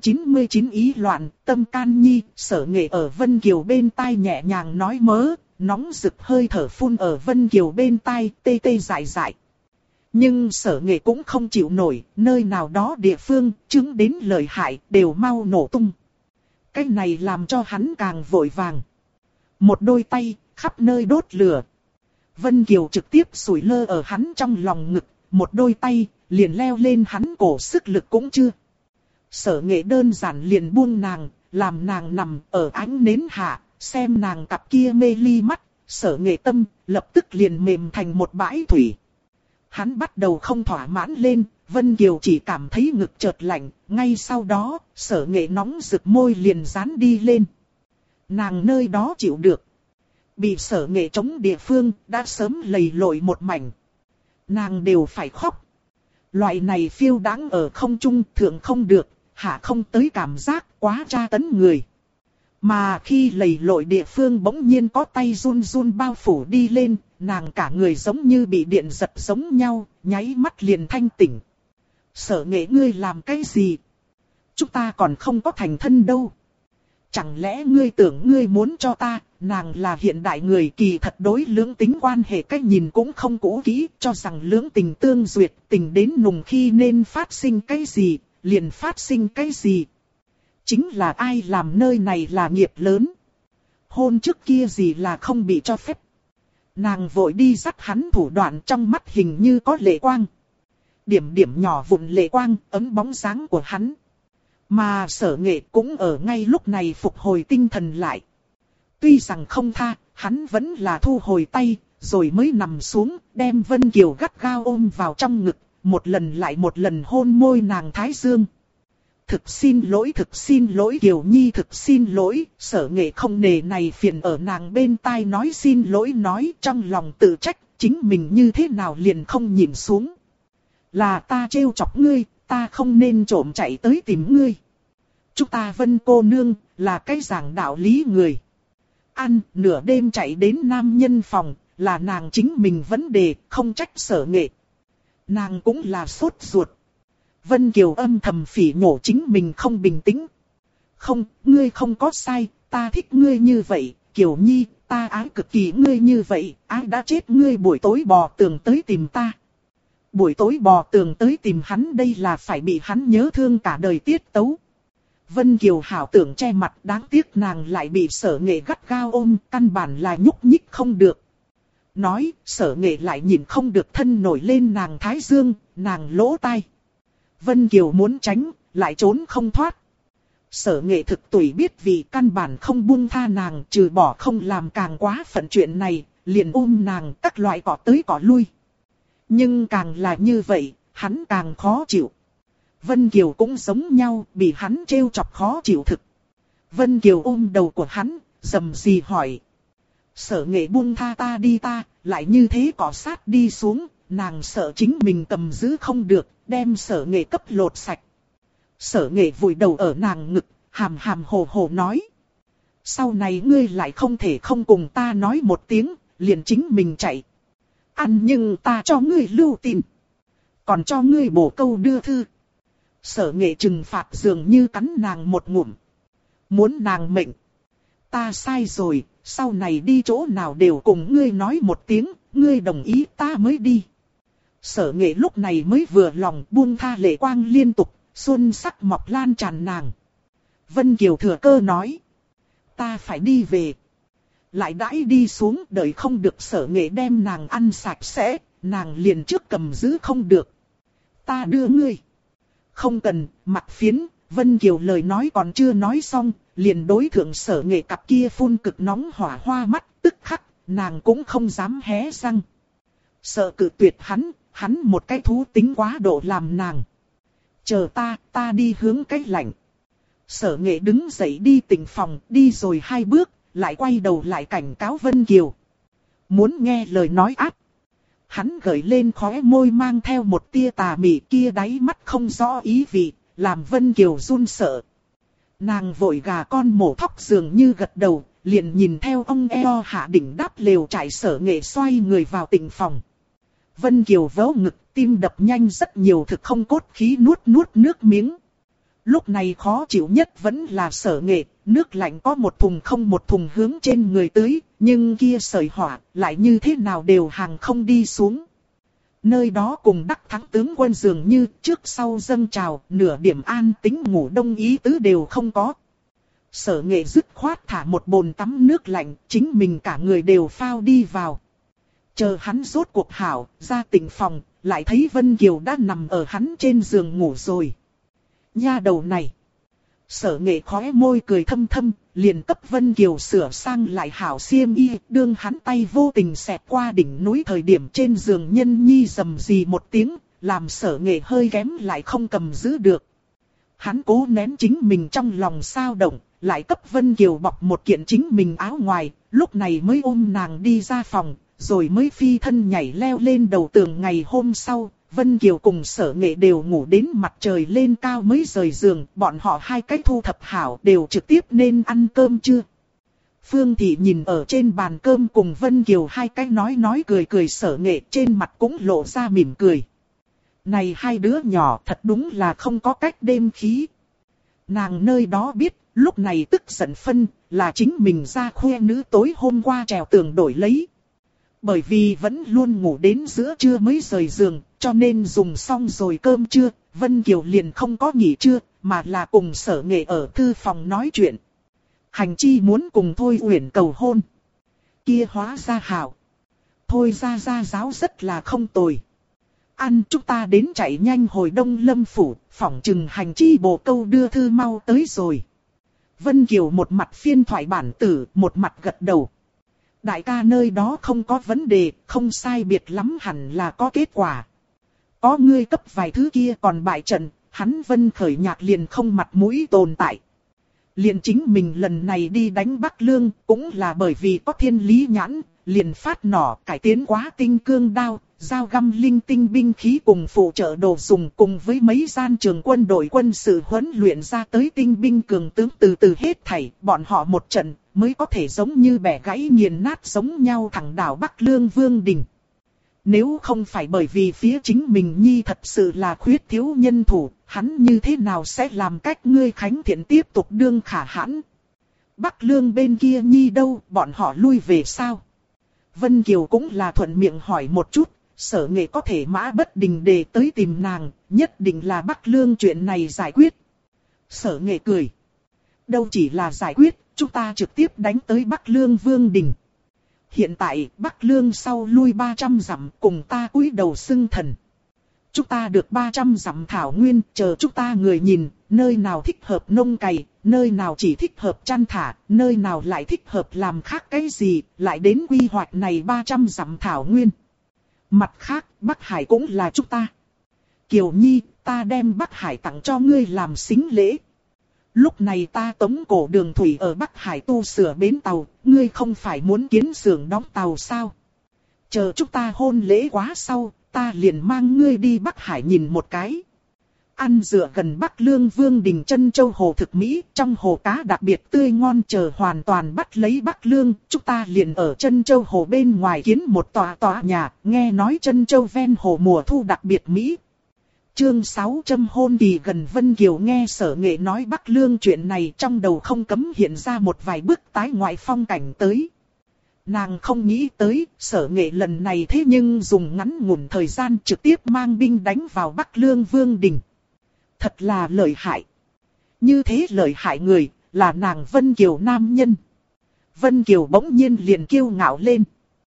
599 ý loạn, tâm can nhi, Sở Nghệ ở Vân Kiều bên tai nhẹ nhàng nói mớ, nóng rực hơi thở phun ở Vân Kiều bên tai, tê tê dại dại. Nhưng Sở Nghệ cũng không chịu nổi, nơi nào đó địa phương, chứng đến lợi hại, đều mau nổ tung. Cái này làm cho hắn càng vội vàng. Một đôi tay, khắp nơi đốt lửa. Vân Kiều trực tiếp sủi lơ ở hắn trong lòng ngực, một đôi tay, liền leo lên hắn cổ sức lực cũng chưa. Sở Nghệ đơn giản liền buông nàng, làm nàng nằm ở ánh nến hạ, xem nàng cặp kia mê ly mắt, Sở Nghệ tâm, lập tức liền mềm thành một bãi thủy. Hắn bắt đầu không thỏa mãn lên, Vân Kiều chỉ cảm thấy ngực chợt lạnh, ngay sau đó, Sở Nghệ nóng rực môi liền dán đi lên. Nàng nơi đó chịu được. Bị Sở Nghệ chống địa phương, đã sớm lầy lội một mảnh. Nàng đều phải khóc. Loại này phiêu đáng ở không trung thượng không được, hạ không tới cảm giác quá tra tấn người. Mà khi lầy lội địa phương bỗng nhiên có tay run run bao phủ đi lên, nàng cả người giống như bị điện giật giống nhau, nháy mắt liền thanh tỉnh. Sở Nghệ ngươi làm cái gì? Chúng ta còn không có thành thân đâu. Chẳng lẽ ngươi tưởng ngươi muốn cho ta, nàng là hiện đại người kỳ thật đối lưỡng tính quan hệ cách nhìn cũng không cũ kỹ, cho rằng lưỡng tình tương duyệt, tình đến nùng khi nên phát sinh cái gì, liền phát sinh cái gì. Chính là ai làm nơi này là nghiệp lớn. Hôn trước kia gì là không bị cho phép. Nàng vội đi dắt hắn thủ đoạn trong mắt hình như có lệ quang. Điểm điểm nhỏ vụn lệ quang ấm bóng dáng của hắn. Mà Sở Nghệ cũng ở ngay lúc này phục hồi tinh thần lại. Tuy rằng không tha, hắn vẫn là thu hồi tay, rồi mới nằm xuống, đem Vân Kiều gắt gao ôm vào trong ngực, một lần lại một lần hôn môi nàng thái dương. Thực xin lỗi Kiều Nhi thực xin lỗi, Sở Nghệ không nề này phiền ở nàng bên tai nói xin lỗi nói trong lòng tự trách, chính mình như thế nào liền không nhìn xuống. Là ta trêu chọc ngươi, ta không nên trộm chạy tới tìm ngươi. Chúng ta Vân cô nương, là cái giảng đạo lý người. Ăn, nửa đêm chạy đến nam nhân phòng, là nàng chính mình vấn đề, không trách Sở Nghệ. Nàng cũng là sốt ruột. Vân Kiều âm thầm phỉ nhổ chính mình không bình tĩnh. Không, ngươi không có sai, ta thích ngươi như vậy, Kiều Nhi, ta ái cực kỳ ngươi như vậy, ai đã chết ngươi buổi tối bò tường tới tìm ta. Buổi tối bò tường tới tìm hắn đây là phải bị hắn nhớ thương cả đời tiết tấu. Vân Kiều hảo tưởng che mặt đáng tiếc nàng lại bị Sở Nghệ gắt gao ôm, căn bản là nhúc nhích không được. Nói, Sở Nghệ lại nhìn không được thân nổi lên nàng thái dương, nàng lỗ tai. Vân Kiều muốn tránh, lại trốn không thoát. Sở Nghệ thực tùy biết vì căn bản không buông tha nàng trừ bỏ không làm càng quá phận chuyện này, liền ôm nàng các loại cỏ tới cỏ lui. Nhưng càng là như vậy, hắn càng khó chịu. Vân Kiều cũng giống nhau, bị hắn trêu chọc khó chịu thực. Vân Kiều ôm đầu của hắn, rầm rì hỏi. Sở Nghệ buông tha ta đi ta, lại như thế cọ sát đi xuống, nàng sợ chính mình cầm giữ không được, đem Sở Nghệ cấp lột sạch. Sở Nghệ vùi đầu ở nàng ngực, hàm hàm hồ hồ nói. Sau này ngươi lại không thể không cùng ta nói một tiếng, liền chính mình chạy. Ăn nhưng ta cho ngươi lưu tin. Còn cho ngươi bổ câu đưa thư. Sở Nghệ trừng phạt dường như cắn nàng một ngụm. Muốn nàng mệnh. Ta sai rồi, sau này đi chỗ nào đều cùng ngươi nói một tiếng, ngươi đồng ý ta mới đi. Sở Nghệ lúc này mới vừa lòng buông tha lệ quang liên tục, xuân sắc mọc lan tràn nàng. Vân Kiều thừa cơ nói. Ta phải đi về. Lại đãi đi xuống đợi không được Sở Nghệ đem nàng ăn sạch sẽ, nàng liền trước cầm giữ không được. Ta đưa ngươi. Không cần, mặt phiến, Vân Kiều lời nói còn chưa nói xong, liền đối thượng Sở Nghệ cặp kia phun cực nóng hỏa hoa mắt, tức khắc, nàng cũng không dám hé răng. Sợ cự tuyệt hắn một cái thú tính quá độ làm nàng. Chờ ta đi hướng cái lạnh. Sở Nghệ đứng dậy đi tịnh phòng, đi rồi 2 bước, lại quay đầu lại cảnh cáo Vân Kiều. Muốn nghe lời nói ác. Hắn gợi lên khóe môi mang theo một tia tà mị, kia đáy mắt không rõ ý vị, làm Vân Kiều run sợ. Nàng vội gà con mổ thóc dường như gật đầu, liền nhìn theo ông eo hạ đỉnh đáp lều trại Sở Nghệ xoay người vào tịnh phòng. Vân Kiều vớ ngực, tim đập nhanh rất nhiều, thực không cốt khí nuốt nước miếng. Lúc này khó chịu nhất vẫn là Sở Nghệ, nước lạnh có một thùng không một thùng hướng trên người tưới, nhưng kia sợi hỏa lại như thế nào đều hàng không đi xuống. Nơi đó cùng Đắc Thắng tướng quân dường như trước sau dâng trào, nửa điểm an tĩnh ngủ đông ý tứ đều không có. Sở Nghệ dứt khoát thả một bồn tắm nước lạnh, chính mình cả người đều phao đi vào. Chờ hắn rốt cuộc hảo, ra tịnh phòng, lại thấy Vân Kiều đã nằm ở hắn trên giường ngủ rồi. Nha đầu này. Sở Nghệ khóe môi cười thâm thâm, liền cấp Vân Kiều sửa sang lại hảo xiêm y, đương hắn tay vô tình xẹt qua đỉnh núi thời điểm trên giường nhân nhi rầm rì một tiếng, làm Sở Nghệ hơi kém lại không cầm giữ được. Hắn cố nén chính mình trong lòng sao động, lại cấp Vân Kiều bọc một kiện chính mình áo ngoài, lúc này mới ôm nàng đi ra phòng, rồi mới phi thân nhảy leo lên đầu tường. Ngày hôm sau, Vân Kiều cùng Sở Nghệ đều ngủ đến mặt trời lên cao mới rời giường, bọn họ 2 cái thu thập hảo đều trực tiếp nên ăn cơm trưa. Phương Thị nhìn ở trên bàn cơm cùng Vân Kiều 2 cái nói cười Sở Nghệ trên mặt cũng lộ ra mỉm cười. Này 2 đứa nhỏ thật đúng là không có cách đêm khí. Nàng nơi đó biết, lúc này tức giận phân là chính mình ra khoe nữ tối hôm qua trèo tường đổi lấy. Bởi vì vẫn luôn ngủ đến giữa trưa mới rời giường, cho nên dùng xong rồi cơm trưa, Vân Kiều liền không có nghỉ trưa, mà là cùng Sở Nghệ ở thư phòng nói chuyện. Hành chi muốn cùng Thôi Uyển cầu hôn. Kia hóa ra hảo. Thôi ra giáo rất là không tồi. Ăn chúng ta đến chạy nhanh hồi Đông Lâm Phủ, phỏng chừng hành chi bổ câu đưa thư mau tới rồi. Vân Kiều một mặt phiên thoại bản tử, một mặt gật đầu. Đại ca nơi đó không có vấn đề, không sai biệt lắm hẳn là có kết quả. Có ngươi cấp vài thứ kia còn bại trận, hắn Vân Khởi Nhạc liền không mặt mũi tồn tại. Liền chính mình lần này đi đánh Bắc Lương, cũng là bởi vì có thiên lý nhãn, liền phát nỏ cải tiến quá tinh cương đao, dao găm linh tinh binh khí cùng phụ trợ đồ dùng, cùng với mấy gian trường quân đội quân sự huấn luyện ra tới tinh binh cường tướng từ từ hết thảy, bọn họ một trận mới có thể giống như bẻ gãy nghiền nát giống nhau thẳng đảo Bắc Lương Vương Đình. Nếu không phải bởi vì phía chính mình nhi thật sự là khuyết thiếu nhân thủ, hắn như thế nào sẽ làm cách ngươi Khánh Thiện tiếp tục đương khả hãn. Bắc Lương bên kia nhi đâu, bọn họ lui về sao? Vân Kiều cũng là thuận miệng hỏi một chút, Sở Nghệ có thể mã bất đình để tới tìm nàng, nhất định là Bắc Lương chuyện này giải quyết. Sở Nghệ cười. Đâu chỉ là giải quyết, chúng ta trực tiếp đánh tới Bắc Lương Vương Đình. Hiện tại Bắc Lương sau lui 300 dặm cùng ta cúi đầu xưng thần. Chúng ta được 300 dặm thảo nguyên, chờ chúng ta người nhìn, nơi nào thích hợp nông cày, nơi nào chỉ thích hợp chăn thả, nơi nào lại thích hợp làm khác cái gì, lại đến quy hoạch này 300 dặm thảo nguyên. Mặt khác, Bắc Hải cũng là chúng ta. Kiều Nhi, ta đem Bắc Hải tặng cho ngươi làm sính lễ. Lúc này ta tống cổ đường thủy ở Bắc Hải tu sửa bến tàu, ngươi không phải muốn kiến xưởng đóng tàu sao? Chờ chúng ta hôn lễ quá sau, ta liền mang ngươi đi Bắc Hải nhìn một cái. Ăn dựa gần Bắc Lương Vương đình Trân Châu Hồ thực mỹ, trong hồ cá đặc biệt tươi ngon, chờ hoàn toàn bắt lấy Bắc Lương, chúng ta liền ở Trân Châu Hồ bên ngoài kiến một tòa nhà, nghe nói Trân Châu ven hồ mùa thu đặc biệt mỹ. Chương 600 hôn kỳ gần. Vân Kiều nghe Sở Nghệ nói Bắc Lương chuyện này, trong đầu không cấm hiện ra một vài bức tái ngoại phong cảnh tới. Nàng không nghĩ tới, Sở Nghệ lần này thế nhưng dùng ngắn ngủn thời gian trực tiếp mang binh đánh vào Bắc Lương Vương đình. Thật là lợi hại. Như thế lợi hại người, là nàng Vân Kiều nam nhân. Vân Kiều bỗng nhiên liền kiêu ngạo lên.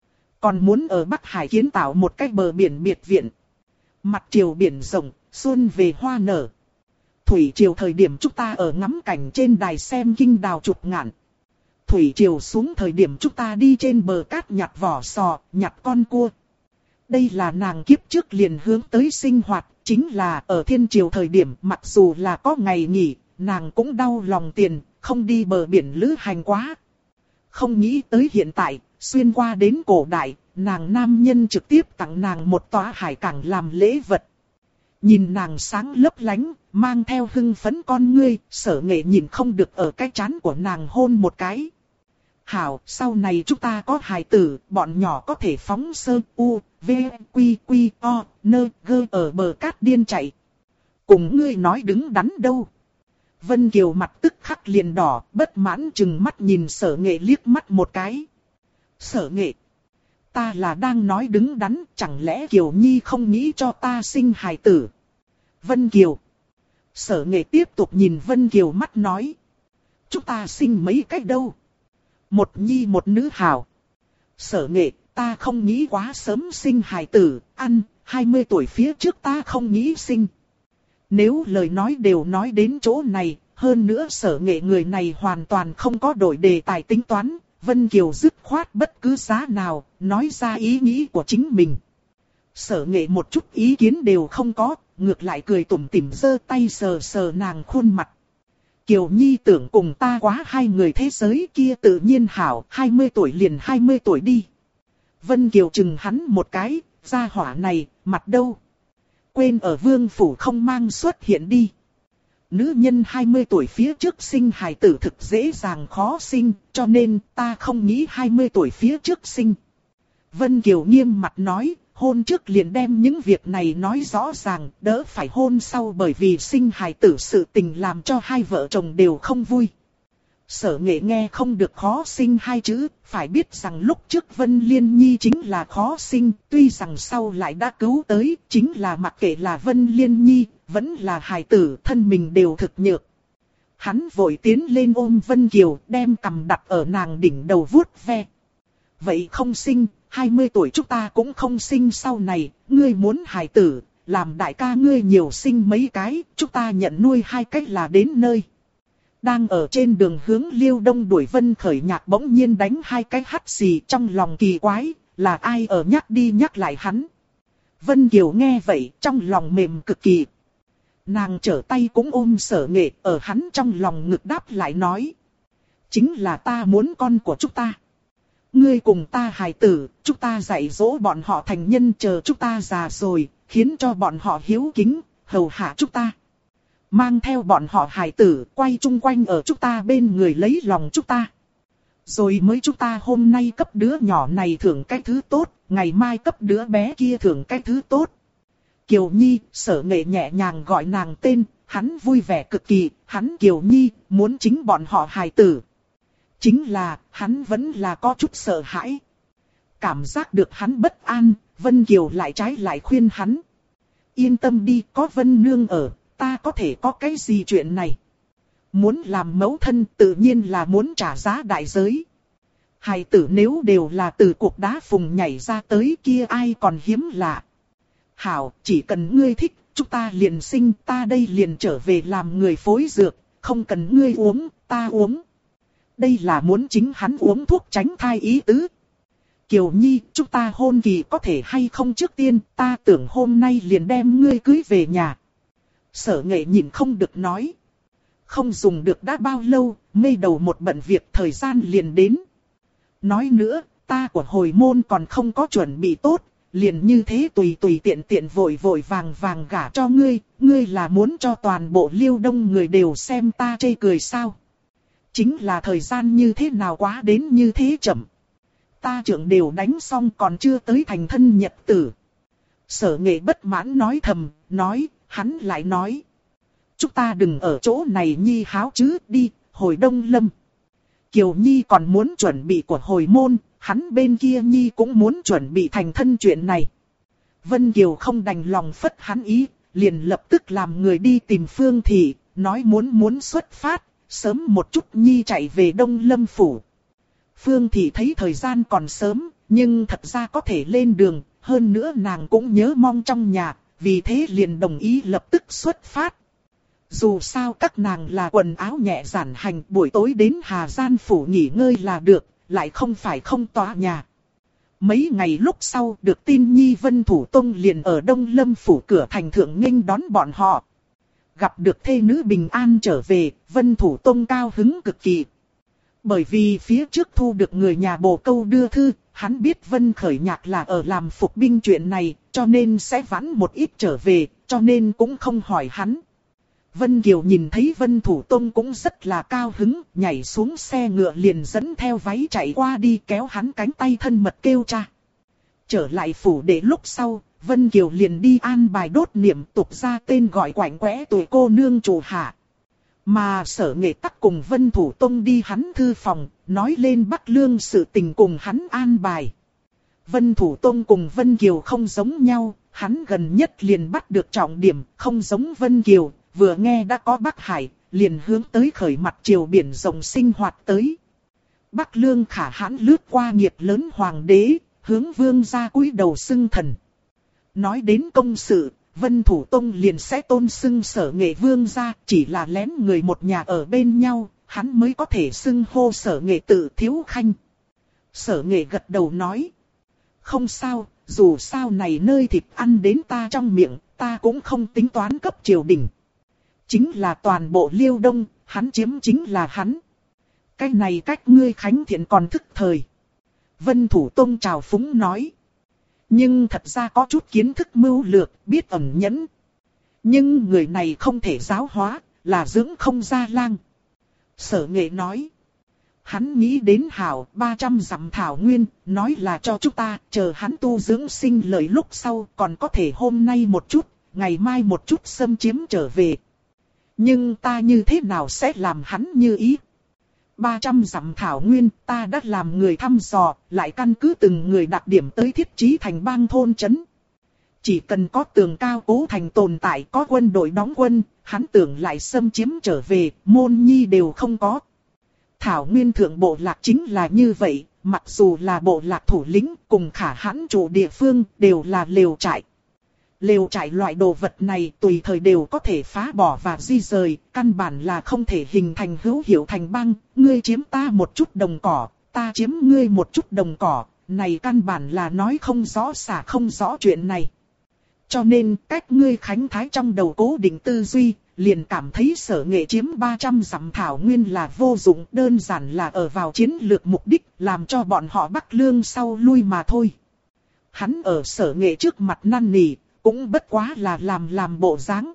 Còn muốn ở Bắc Hải kiến tạo một cái bờ biển biệt viện. Mặt triều biển rộng, xuân về hoa nở. Thủy triều thời điểm chúng ta ở ngắm cảnh trên đài xem kinh đào chụp ngạn. Thủy triều xuống thời điểm chúng ta đi trên bờ cát nhặt vỏ sò, nhặt con cua. Đây là nàng kiếp trước liền hướng tới sinh hoạt, chính là ở thiên triều thời điểm mặc dù là có ngày nghỉ, nàng cũng đau lòng tiền, không đi bờ biển lữ hành quá. Không nghĩ tới hiện tại, xuyên qua đến cổ đại, nàng nam nhân trực tiếp tặng nàng một tòa hải cảng làm lễ vật. Nhìn nàng sáng lấp lánh, mang theo hưng phấn con ngươi, Sở Nghệ nhìn không được ở cái trán của nàng hôn một cái. Hảo, sau này chúng ta có hài tử, bọn nhỏ có thể phóng sơ u, v, quy quy, o, nơ, gơ ở bờ cát điên chạy. Cùng ngươi nói đứng đắn đâu. Vân Kiều mặt tức khắc liền đỏ, bất mãn chừng mắt nhìn Sở Nghệ liếc mắt một cái. Sở Nghệ, ta là đang nói đứng đắn, chẳng lẽ Kiều Nhi không nghĩ cho ta sinh hài tử. Vân Kiều. Sở Nghệ tiếp tục nhìn Vân Kiều mắt nói. Chúng ta sinh mấy cách đâu. Một nhi một nữ hảo. Sở Nghệ, ta không nghĩ quá sớm sinh hài tử, 20 tuổi phía trước ta không nghĩ sinh. Nếu lời nói đều nói đến chỗ này, hơn nữa Sở Nghệ người này hoàn toàn không có đổi đề tài tính toán, Vân Kiều dứt khoát bất cứ giá nào, nói ra ý nghĩ của chính mình. Sở Nghệ một chút ý kiến đều không có, ngược lại cười tủm tỉm giơ tay sờ sờ nàng khuôn mặt. Kiều Nhi tưởng cùng ta quá hai người thế giới kia tự nhiên hảo, 20 tuổi liền 20 tuổi đi. Vân Kiều chừng hắn một cái, gia hỏa này, mặt đâu? Quên ở vương phủ không mang xuất hiện đi. Nữ nhân 20 tuổi phía trước sinh hài tử thực dễ dàng khó sinh, cho nên ta không nghĩ 20 tuổi phía trước sinh. Vân Kiều nghiêm mặt nói, hôn trước liền đem những việc này nói rõ ràng, đỡ phải hôn sau bởi vì sinh hài tử sự tình làm cho hai vợ chồng đều không vui. Sở Nghệ nghe không được khó sinh hai chữ, phải biết rằng lúc trước Vân Liên Nhi chính là khó sinh, tuy rằng sau lại đã cứu tới, chính là mặc kệ là Vân Liên Nhi, vẫn là hài tử, thân mình đều thực nhược. Hắn vội tiến lên ôm Vân Kiều, đem cằm đặt ở nàng đỉnh đầu vuốt ve. Vậy không sinh, 20 tuổi chúng ta cũng không sinh sau này, ngươi muốn hài tử, làm đại ca ngươi nhiều sinh mấy cái, chúng ta nhận nuôi hai cách là đến nơi. Đang ở trên đường hướng Liêu Đông đuổi Vân Khởi Nhạc bỗng nhiên đánh hai cái hắt xì, trong lòng kỳ quái, là ai ở nhắc đi nhắc lại hắn. Vân Kiều nghe vậy, trong lòng mềm cực kỳ. Nàng trở tay cũng ôm Sở Nghệ, ở hắn trong lòng ngực đáp lại nói. Chính là ta muốn con của chúng ta. Ngươi cùng ta hài tử, chúng ta dạy dỗ bọn họ thành nhân, chờ chúng ta già rồi, khiến cho bọn họ hiếu kính, hầu hạ chúng ta. Mang theo bọn họ hài tử, quay chung quanh ở chúng ta bên người lấy lòng chúng ta. Rồi mới chúng ta hôm nay cấp đứa nhỏ này thưởng cái thứ tốt, ngày mai cấp đứa bé kia thưởng cái thứ tốt. Kiều Nhi, Sở Nghệ nhẹ nhàng gọi nàng tên, hắn vui vẻ cực kỳ, hắn Kiều Nhi, muốn chính bọn họ hài tử. Chính là, hắn vẫn là có chút sợ hãi. Cảm giác được hắn bất an, Vân Kiều lại trái lại khuyên hắn. Yên tâm đi, có Vân Nương ở, ta có thể có cái gì chuyện này. Muốn làm mẫu thân tự nhiên là muốn trả giá đại giới. Hài tử nếu đều là từ cuộc đá phùng nhảy ra tới kia ai còn hiếm lạ. Hảo, chỉ cần ngươi thích, chúng ta liền sinh, ta đây liền trở về làm người phối dược, không cần ngươi uống, ta uống. Đây là muốn chính hắn uống thuốc tránh thai ý tứ. Kiều Nhi, chúng ta hôn kỳ có thể hay không trước tiên, ta tưởng hôm nay liền đem ngươi cưới về nhà. Sở Nghệ nhìn không được nói. Không dùng được đã bao lâu, mê đầu một bận việc thời gian liền đến. Nói nữa, ta của hồi môn còn không có chuẩn bị tốt, liền như thế tùy tùy tiện tiện vội vội vàng vàng gả cho ngươi, ngươi là muốn cho toàn bộ Liêu Đông người đều xem ta chê cười sao? Chính là thời gian như thế nào quá đến như thế chậm. Ta trưởng đều đánh xong còn chưa tới thành thân nhật tử. Sở Nghệ bất mãn nói thầm, hắn lại nói. Chúng ta đừng ở chỗ này nhi háo chứ, đi, hồi Đông Lâm. Kiều Nhi còn muốn chuẩn bị của hồi môn, hắn bên kia Nhi cũng muốn chuẩn bị thành thân chuyện này. Vân Kiều không đành lòng phất hắn ý, liền lập tức làm người đi tìm Phương Thị, nói muốn xuất phát, sớm một chút Nhi chạy về Đông Lâm Phủ. Phương Thị thấy thời gian còn sớm, nhưng thật ra có thể lên đường, hơn nữa nàng cũng nhớ mong trong nhà, vì thế liền đồng ý lập tức xuất phát. Dù sao các nàng là quần áo nhẹ giản hành, buổi tối đến Hà Gian Phủ nghỉ ngơi là được, lại không phải không tỏa nhà. Mấy ngày lúc sau được tin Nhi Vân Thủ Tông liền ở Đông Lâm Phủ cửa thành thượng nghênh đón bọn họ. Gặp được thê nữ bình an trở về, Vân Thủ Tông cao hứng cực kỳ. Bởi vì phía trước thu được người nhà bồ câu đưa thư, hắn biết Vân Khởi Nhạc là ở làm phục binh chuyện này, cho nên sẽ vãn một ít trở về, cho nên cũng không hỏi hắn. Vân Kiều nhìn thấy Vân Thủ Tông cũng rất là cao hứng, nhảy xuống xe ngựa liền dẫn theo váy chạy qua đi kéo hắn cánh tay thân mật kêu cha. Trở lại phủ để lúc sau, Vân Kiều liền đi an bài đốt niệm tục ra tên gọi quạnh quẽ tuổi cô nương chủ hạ. Mà Sở Nghệ tắc cùng Vân Thủ Tông đi hắn thư phòng, nói lên Bắc Lương sự tình cùng hắn an bài. Vân Thủ Tông cùng Vân Kiều không giống nhau, hắn gần nhất liền bắt được trọng điểm, không giống Vân Kiều, vừa nghe đã có Bắc Hải, liền hướng tới khởi mặt triều biển rộng sinh hoạt tới. Bắc Lương khả hãn lướt qua nghiệp lớn hoàng đế, hướng vương gia cúi đầu xưng thần. Nói đến công sự, Vân Thủ Tông liền sẽ tôn xưng Sở Nghệ vương gia, chỉ là lén người một nhà ở bên nhau, hắn mới có thể xưng hô Sở Nghệ tự thiếu khanh. Sở Nghệ gật đầu nói. Không sao, dù sao này nơi thịt ăn đến ta trong miệng, ta cũng không tính toán cấp triều đình. Chính là toàn bộ Liêu Đông, hắn chiếm chính là hắn. Cái này cách ngươi khánh thiện còn thức thời. Vân Thủ Tông chào phúng nói. Nhưng thật ra có chút kiến thức mưu lược, biết ẩn nhẫn. Nhưng người này không thể giáo hóa, là dưỡng không ra lang. Sở Nghệ nói. Hắn nghĩ đến hảo 300 dặm thảo nguyên, nói là cho chúng ta, chờ hắn tu dưỡng sinh lợi lúc sau, còn có thể hôm nay một chút, ngày mai một chút xâm chiếm trở về. Nhưng ta như thế nào sẽ làm hắn như ý? 300 dặm thảo nguyên, ta đã làm người thăm dò, lại căn cứ từng người đặc điểm tới thiết trí thành bang thôn trấn. Chỉ cần có tường cao cố thành tồn tại, có quân đội đóng quân, hắn tưởng lại xâm chiếm trở về, môn nhi đều không có. Thảo nguyên thượng bộ lạc chính là như vậy, mặc dù là bộ lạc thủ lĩnh cùng khả hãn chủ địa phương đều là lều trại. Lều trại loại đồ vật này tùy thời đều có thể phá bỏ và di rời, căn bản là không thể hình thành hữu hiệu thành bang, ngươi chiếm ta một chút đồng cỏ, ta chiếm ngươi một chút đồng cỏ, này căn bản là nói không rõ xả không rõ chuyện này. Cho nên cách ngươi khánh thái trong đầu cố định tư duy, liền cảm thấy Sở Nghệ chiếm 300 dặm thảo nguyên là vô dụng, đơn giản là ở vào chiến lược mục đích, làm cho bọn họ Bắc Lương sau lui mà thôi. Hắn ở Sở Nghệ trước mặt năn nỉ, cũng bất quá là làm bộ dáng.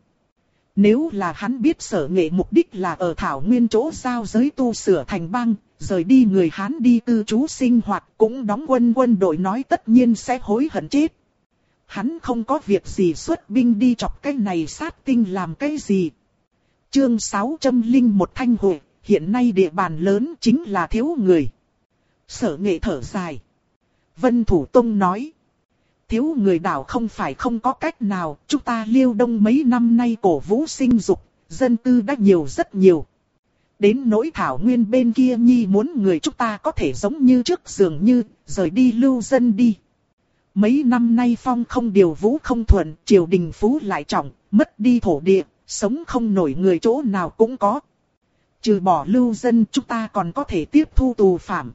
Nếu là hắn biết Sở Nghệ mục đích là ở thảo nguyên chỗ giao giới tu sửa thành bang, rời đi người Hán đi cư trú sinh hoạt, cũng đóng quân đội nói tất nhiên sẽ hối hận chết. Hắn không có việc gì xuất binh đi chọc cái này sát tinh làm cái gì. Chương 601 Thanh Hội, hiện nay địa bàn lớn chính là thiếu người. Sở Nghệ thở dài. Vân Thủ Tông nói. Thiếu người đảo không phải không có cách nào, chúng ta Liêu Đông mấy năm nay cổ vũ sinh dục, dân tư đã nhiều rất nhiều. Đến nỗi thảo nguyên bên kia nhi muốn người chúng ta có thể giống như trước dường như, rời đi lưu dân đi. Mấy năm nay phong không điều vũ không thuận, triều đình phú lại trọng, mất đi thổ địa, sống không nổi người chỗ nào cũng có. Trừ bỏ lưu dân chúng ta còn có thể tiếp thu tù phạm.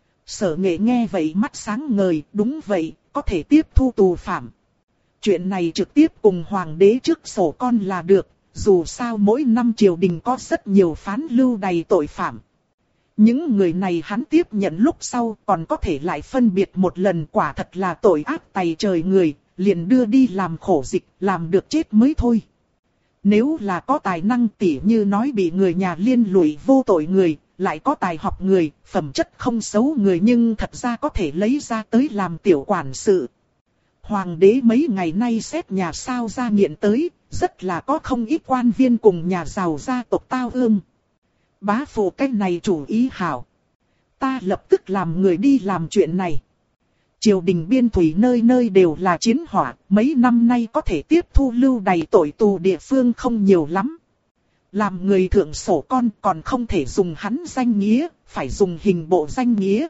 Sở Nghệ nghe vậy mắt sáng ngời, đúng vậy, có thể tiếp thu tù phạm. Chuyện này trực tiếp cùng hoàng đế trước sổ con là được, dù sao mỗi năm triều đình có rất nhiều phán lưu đầy tội phạm. Những người này hắn tiếp nhận lúc sau còn có thể lại phân biệt một lần, quả thật là tội ác tày trời người, liền đưa đi làm khổ dịch, làm được chết mới thôi. Nếu là có tài năng tỉ như nói bị người nhà liên lụy vô tội người, lại có tài học người, phẩm chất không xấu người nhưng thật ra có thể lấy ra tới làm tiểu quản sự. Hoàng đế mấy ngày nay xét nhà sao ra nghiện tới, rất là có không ít quan viên cùng nhà giàu gia tộc tao ương. Bá phụ cái này chủ ý hảo. Ta lập tức làm người đi làm chuyện này. Triều đình biên thủy nơi nơi đều là chiến hỏa, mấy năm nay có thể tiếp thu lưu đày tội tù địa phương không nhiều lắm. Làm người thượng sổ con còn không thể dùng hắn danh nghĩa, phải dùng hình bộ danh nghĩa.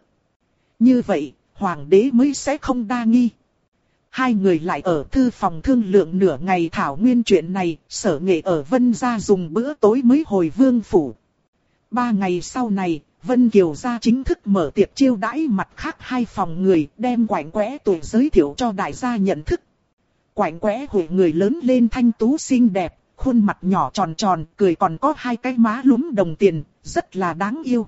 Như vậy, hoàng đế mới sẽ không đa nghi. Hai người lại ở thư phòng thương lượng nửa ngày thảo nguyên chuyện này, Sở Nghệ ở Vân gia dùng bữa tối mới hồi vương phủ. 3 ngày sau này, Vân Kiều gia chính thức mở tiệc chiêu đãi mặt khác hai phòng người, đem Quạnh Quẽ tuổi giới thiệu cho đại gia nhận thức. Quạnh Quẽ hồi người lớn lên thanh tú xinh đẹp, khuôn mặt nhỏ tròn tròn, cười còn có hai cái má lúm đồng tiền, rất là đáng yêu.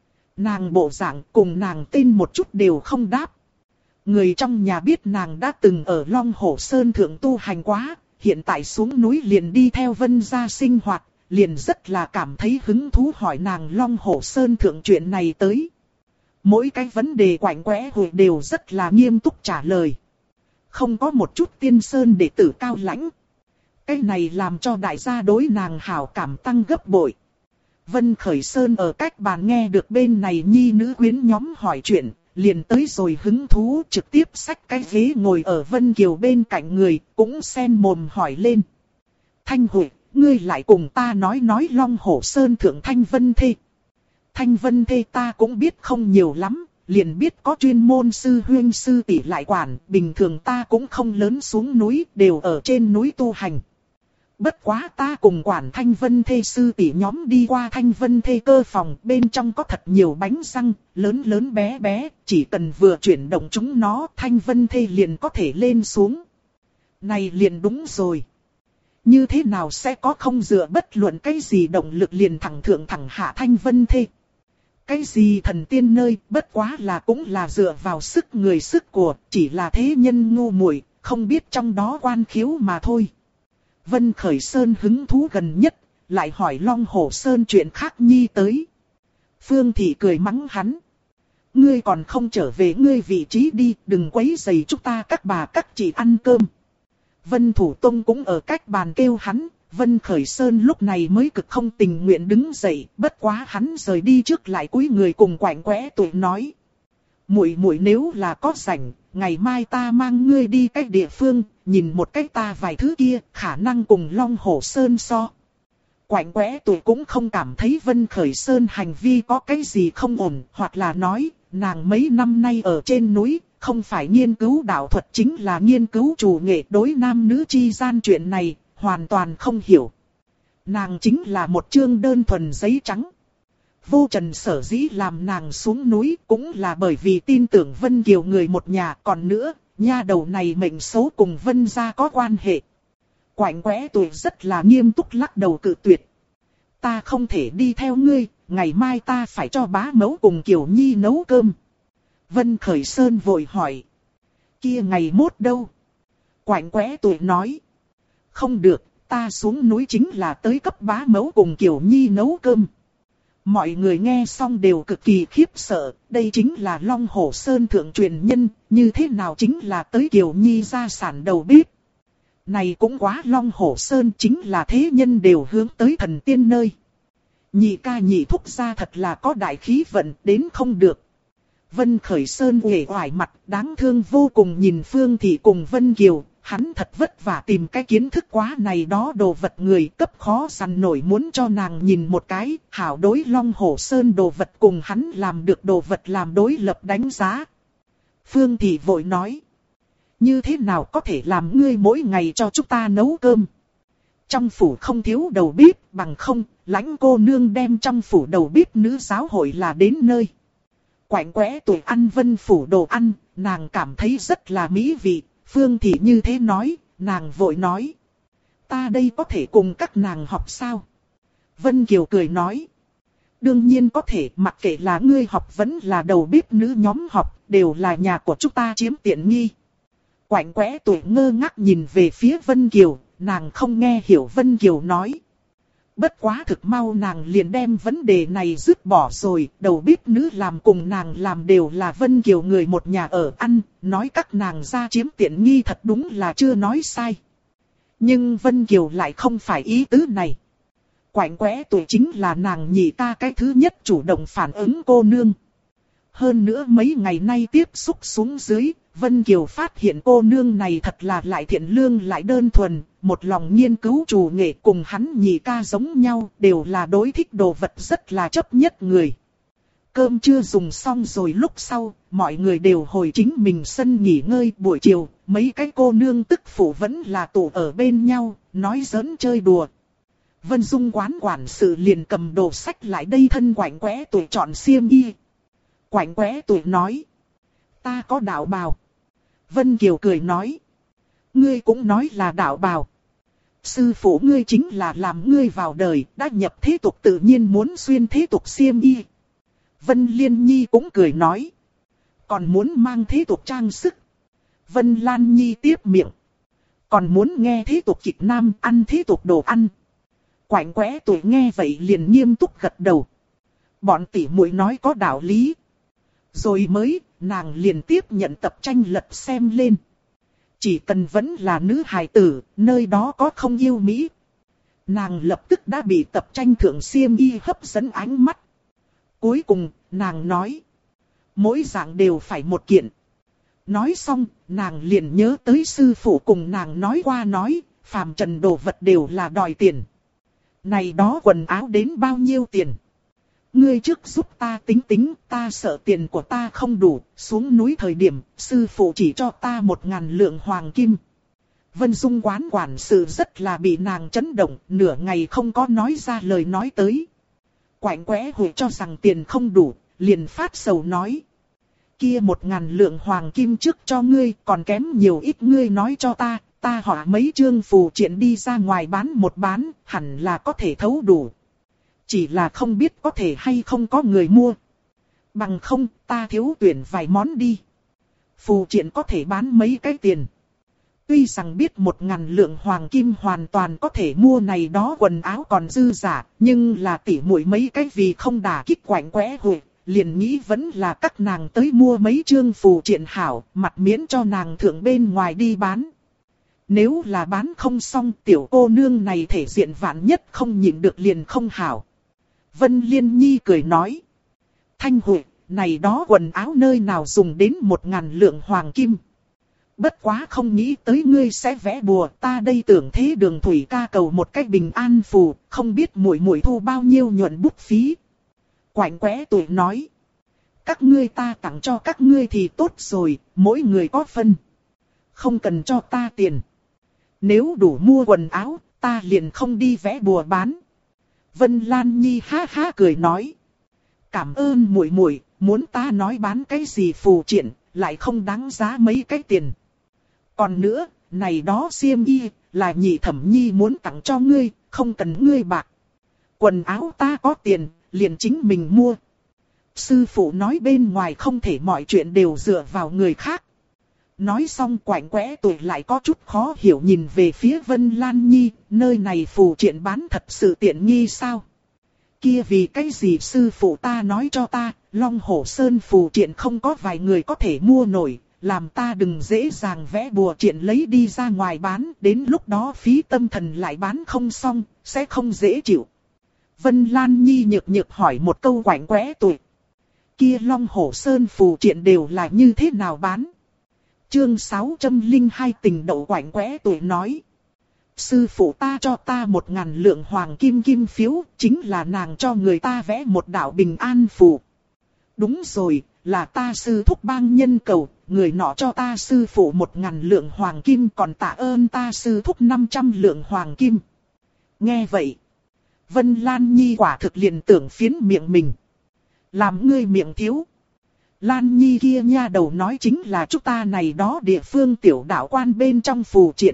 Nàng bộ dạng cùng nàng tên một chút đều không đáp. Người trong nhà biết nàng đã từng ở Long Hổ Sơn thượng tu hành quá, hiện tại xuống núi liền đi theo Vân gia sinh hoạt, liền rất là cảm thấy hứng thú hỏi nàng Long Hổ Sơn thượng chuyện này tới. Mỗi cái vấn đề Quạnh Quẽ hồi đều rất là nghiêm túc trả lời. Không có một chút tiên sơn đệ tử cao lãnh. Cái này làm cho đại gia đối nàng hảo cảm tăng gấp bội. Vân Khởi Sơn ở cách bàn nghe được bên này nhi nữ quyến nhóm hỏi chuyện, liền tới rồi hứng thú trực tiếp xách cái ghế ngồi ở Vân Kiều bên cạnh người, cũng sen mồm hỏi lên. Thanh Huệ, ngươi lại cùng ta nói Long Hổ Sơn thượng Thanh Vân Thê. Thanh Vân Thê ta cũng biết không nhiều lắm, liền biết có chuyên môn sư huynh sư tỷ lại quản, bình thường ta cũng không lớn xuống núi, đều ở trên núi tu hành. Bất quá ta cùng quản Thanh Vân Thê sư tỷ nhóm đi qua Thanh Vân Thê cơ phòng, bên trong có thật nhiều bánh răng, lớn lớn bé bé, chỉ cần vừa chuyển động chúng nó, Thanh Vân Thê liền có thể lên xuống. Này liền đúng rồi. Như thế nào sẽ có không dựa bất luận cái gì động lực liền thẳng thượng thẳng hạ Thanh Vân Thê. Cái gì thần tiên nơi, bất quá là cũng là dựa vào sức người sức của, chỉ là thế nhân ngu muội, không biết trong đó quan khiếu mà thôi. Vân Khởi Sơn hứng thú gần nhất, lại hỏi Long Hổ Sơn chuyện khác nhi tới. Phương Thị cười mắng hắn. Ngươi còn không trở về ngươi vị trí đi, đừng quấy rầy chúng ta các bà các chị ăn cơm. Vân Thủ Tông cũng ở cách bàn kêu hắn, Vân Khởi Sơn lúc này mới cực không tình nguyện đứng dậy, bất quá hắn rời đi trước lại cúi người cùng Quạnh Quẽ tuổi nói. Muội muội nếu là có rảnh, ngày mai ta mang ngươi đi cách địa phương, nhìn một cách ta vài thứ kia, khả năng cùng Long Hổ Sơn so. Quạnh Quẽ tuổi cũng không cảm thấy Vân Khởi Sơn hành vi có cái gì không ổn, hoặc là nói, nàng mấy năm nay ở trên núi, không phải nghiên cứu đạo thuật chính là nghiên cứu chủ nghệ đối nam nữ chi gian chuyện này, hoàn toàn không hiểu. Nàng chính là một chương đơn thuần giấy trắng. Vô Trần sở dĩ làm nàng xuống núi cũng là bởi vì tin tưởng Vân Kiều người một nhà, còn nữa, nha đầu này mệnh số cùng Vân gia có quan hệ. Quạnh Quẽ tuổi rất là nghiêm túc lắc đầu cự tuyệt. Ta không thể đi theo ngươi, ngày mai ta phải cho bá mẫu cùng Kiều Nhi nấu cơm. Vân Khởi Sơn vội hỏi. Kia ngày mốt đâu? Quạnh Quẽ tuổi nói. Không được, ta xuống núi chính là tới cấp bá mẫu cùng Kiều Nhi nấu cơm. Mọi người nghe xong đều cực kỳ khiếp sợ, đây chính là Long Hổ Sơn thượng truyền nhân, như thế nào chính là tới Kiều Nhi gia sản đầu bếp. Này cũng quá Long Hổ Sơn chính là thế nhân đều hướng tới thần tiên nơi. Nhị ca nhị thúc gia thật là có đại khí vận đến không được. Vân Khởi Sơn uể oải mặt đáng thương vô cùng nhìn Phương Thị cùng Vân Kiều. Hắn thật vất vả tìm cái kiến thức quá này đó đồ vật người cấp khó săn nổi muốn cho nàng nhìn một cái, hảo đối Long Hổ Sơn đồ vật cùng hắn làm được đồ vật làm đối lập đánh giá. Phương Thị vội nói, như thế nào có thể làm ngươi mỗi ngày cho chúng ta nấu cơm? Trong phủ không thiếu đầu bếp, bằng không, lãnh cô nương đem trong phủ đầu bếp nữ giáo hội là đến nơi. Quạnh Quẽ tuổi ăn Vân phủ đồ ăn, nàng cảm thấy rất là mỹ vị. Phương Thị như thế nói, nàng vội nói. Ta đây có thể cùng các nàng học sao? Vân Kiều cười nói. Đương nhiên có thể, mặc kệ là ngươi học vẫn là đầu bếp nữ nhóm học, đều là nhà của chúng ta chiếm tiện nghi. Quạnh quẽ tuổi ngơ ngác nhìn về phía Vân Kiều, nàng không nghe hiểu Vân Kiều nói. Bất quá thực mau nàng liền đem vấn đề này dứt bỏ rồi, đầu bếp nữ làm cùng nàng làm đều là Vân Kiều người một nhà ở ăn, nói các nàng ra chiếm tiện nghi thật đúng là chưa nói sai. Nhưng Vân Kiều lại không phải ý tứ này. Quạnh quẽ tuổi chính là nàng nhị ca cái thứ nhất chủ động phản ứng cô nương. Hơn nữa mấy ngày nay tiếp xúc xuống dưới, Vân Kiều phát hiện cô nương này thật là lại thiện lương lại đơn thuần, một lòng nghiên cứu chủ nghệ cùng hắn nhị ca giống nhau, đều là đối thích đồ vật rất là chấp nhất người. Cơm chưa dùng xong rồi lúc sau, mọi người đều hồi chính mình sân nghỉ ngơi. Buổi chiều, mấy cái cô nương tức phụ vẫn là tụ ở bên nhau, nói giỡn chơi đùa. Vân Dung quán quản sự liền cầm đồ sách lại đây thân Quạnh quẽ tuổi chọn xiêm y. Quạnh quẽ tuổi nói, ta có đạo bào. Vân Kiều cười nói, ngươi cũng nói là đạo bào. Sư phụ ngươi chính là làm ngươi vào đời, đã nhập thế tục tự nhiên muốn xuyên thế tục xiêm y. Vân Liên Nhi cũng cười nói, còn muốn mang thế tục trang sức. Vân Lan Nhi tiếp miệng, còn muốn nghe thế tục kịch nam, ăn thế tục đồ ăn. Quạnh quẽ tuổi nghe vậy liền nghiêm túc gật đầu. Bọn tỷ muội nói có đạo lý. Rồi mới, nàng liền tiếp nhận tập tranh lật xem lên. Chỉ cần vẫn là nữ hài tử, nơi đó có không yêu Mỹ. Nàng lập tức đã bị tập tranh thượng xiêm y hấp dẫn ánh mắt. Cuối cùng, nàng nói, mỗi dạng đều phải một kiện. Nói xong, nàng liền nhớ tới sư phụ cùng nàng nói qua nói, phàm trần đồ vật đều là đòi tiền. Này đó quần áo đến bao nhiêu tiền? Ngươi trước giúp ta tính tính, ta sợ tiền của ta không đủ, xuống núi thời điểm, sư phụ chỉ cho ta 1000 lượng hoàng kim. Vân Dung quán quản sự rất là bị nàng chấn động, nửa ngày không có nói ra lời nói tới. Quạnh quẽ hồi cho rằng tiền không đủ, liền phát sầu nói. Kia 1000 lượng hoàng kim trước cho ngươi, còn kém nhiều ít ngươi nói cho ta. Ta họa mấy chương phù triện đi ra ngoài bán một bán, hẳn là có thể thấu đủ. Chỉ là không biết có thể hay không có người mua. Bằng không, ta thiếu tuyển vài món đi. Phù triện có thể bán mấy cái tiền. Tuy rằng biết 1000 lượng hoàng kim hoàn toàn có thể mua này đó quần áo còn dư giả, nhưng là tỉ muội mấy cái vì không đả kích Quạnh quẽ hồi, liền nghĩ vẫn là các nàng tới mua mấy chương phù triện hảo, mặt miễn cho nàng thượng bên ngoài đi bán. Nếu là bán không xong, tiểu cô nương này thể diện vạn nhất không nhịn được liền không hảo. Vân Liên Nhi cười nói, Thanh Huệ, này đó quần áo nơi nào dùng đến 1000 lượng hoàng kim. Bất quá không nghĩ tới ngươi sẽ vẽ bùa, ta đây tưởng thế Đường Thủy ca cầu một cách bình an phù, không biết muội muội thu bao nhiêu nhuận bút phí. Quạnh quẽ tuổi nói, các ngươi ta tặng cho các ngươi thì tốt rồi, mỗi người có phân. Không cần cho ta tiền. Nếu đủ mua quần áo, ta liền không đi vẽ bùa bán. Vân Lan Nhi ha ha cười nói, cảm ơn muội muội, muốn ta nói bán cái gì phù triện, lại không đáng giá mấy cái tiền. Còn nữa, này đó xiêm y, là nhị thẩm nhi muốn tặng cho ngươi, không cần ngươi bạc. Quần áo ta có tiền, liền chính mình mua. Sư phụ nói bên ngoài không thể mọi chuyện đều dựa vào người khác. Nói xong Quạnh quẽ tuổi lại có chút khó hiểu nhìn về phía Vân Lan Nhi, nơi này phù triện bán thật sự tiện nghi sao? Kia vì cái gì sư phụ ta nói cho ta, Long Hổ Sơn phù triện không có vài người có thể mua nổi, làm ta đừng dễ dàng vẽ bùa triện lấy đi ra ngoài bán, đến lúc đó phí tâm thần lại bán không xong, sẽ không dễ chịu. Vân Lan Nhi nhược nhược hỏi một câu Quạnh quẽ tuổi. Kia Long Hổ Sơn phù triện đều là như thế nào bán? Chương 602 tình đậu Quạnh quẽ tuổi nói. Sư phụ ta cho ta 1000 lượng hoàng kim kim phiếu, chính là nàng cho người ta vẽ một đạo bình an phù. Đúng rồi, là ta sư thúc bang nhân cầu, người nọ cho ta sư phụ 1000 lượng hoàng kim còn tạ ơn ta sư thúc 500 lượng hoàng kim. Nghe vậy, Vân Lan Nhi quả thực liền tưởng phiến miệng mình. Làm ngươi miệng thiếu. Lan Nhi kia nha đầu nói chính là chúng ta này đó địa phương tiểu đạo quan bên trong phù triện.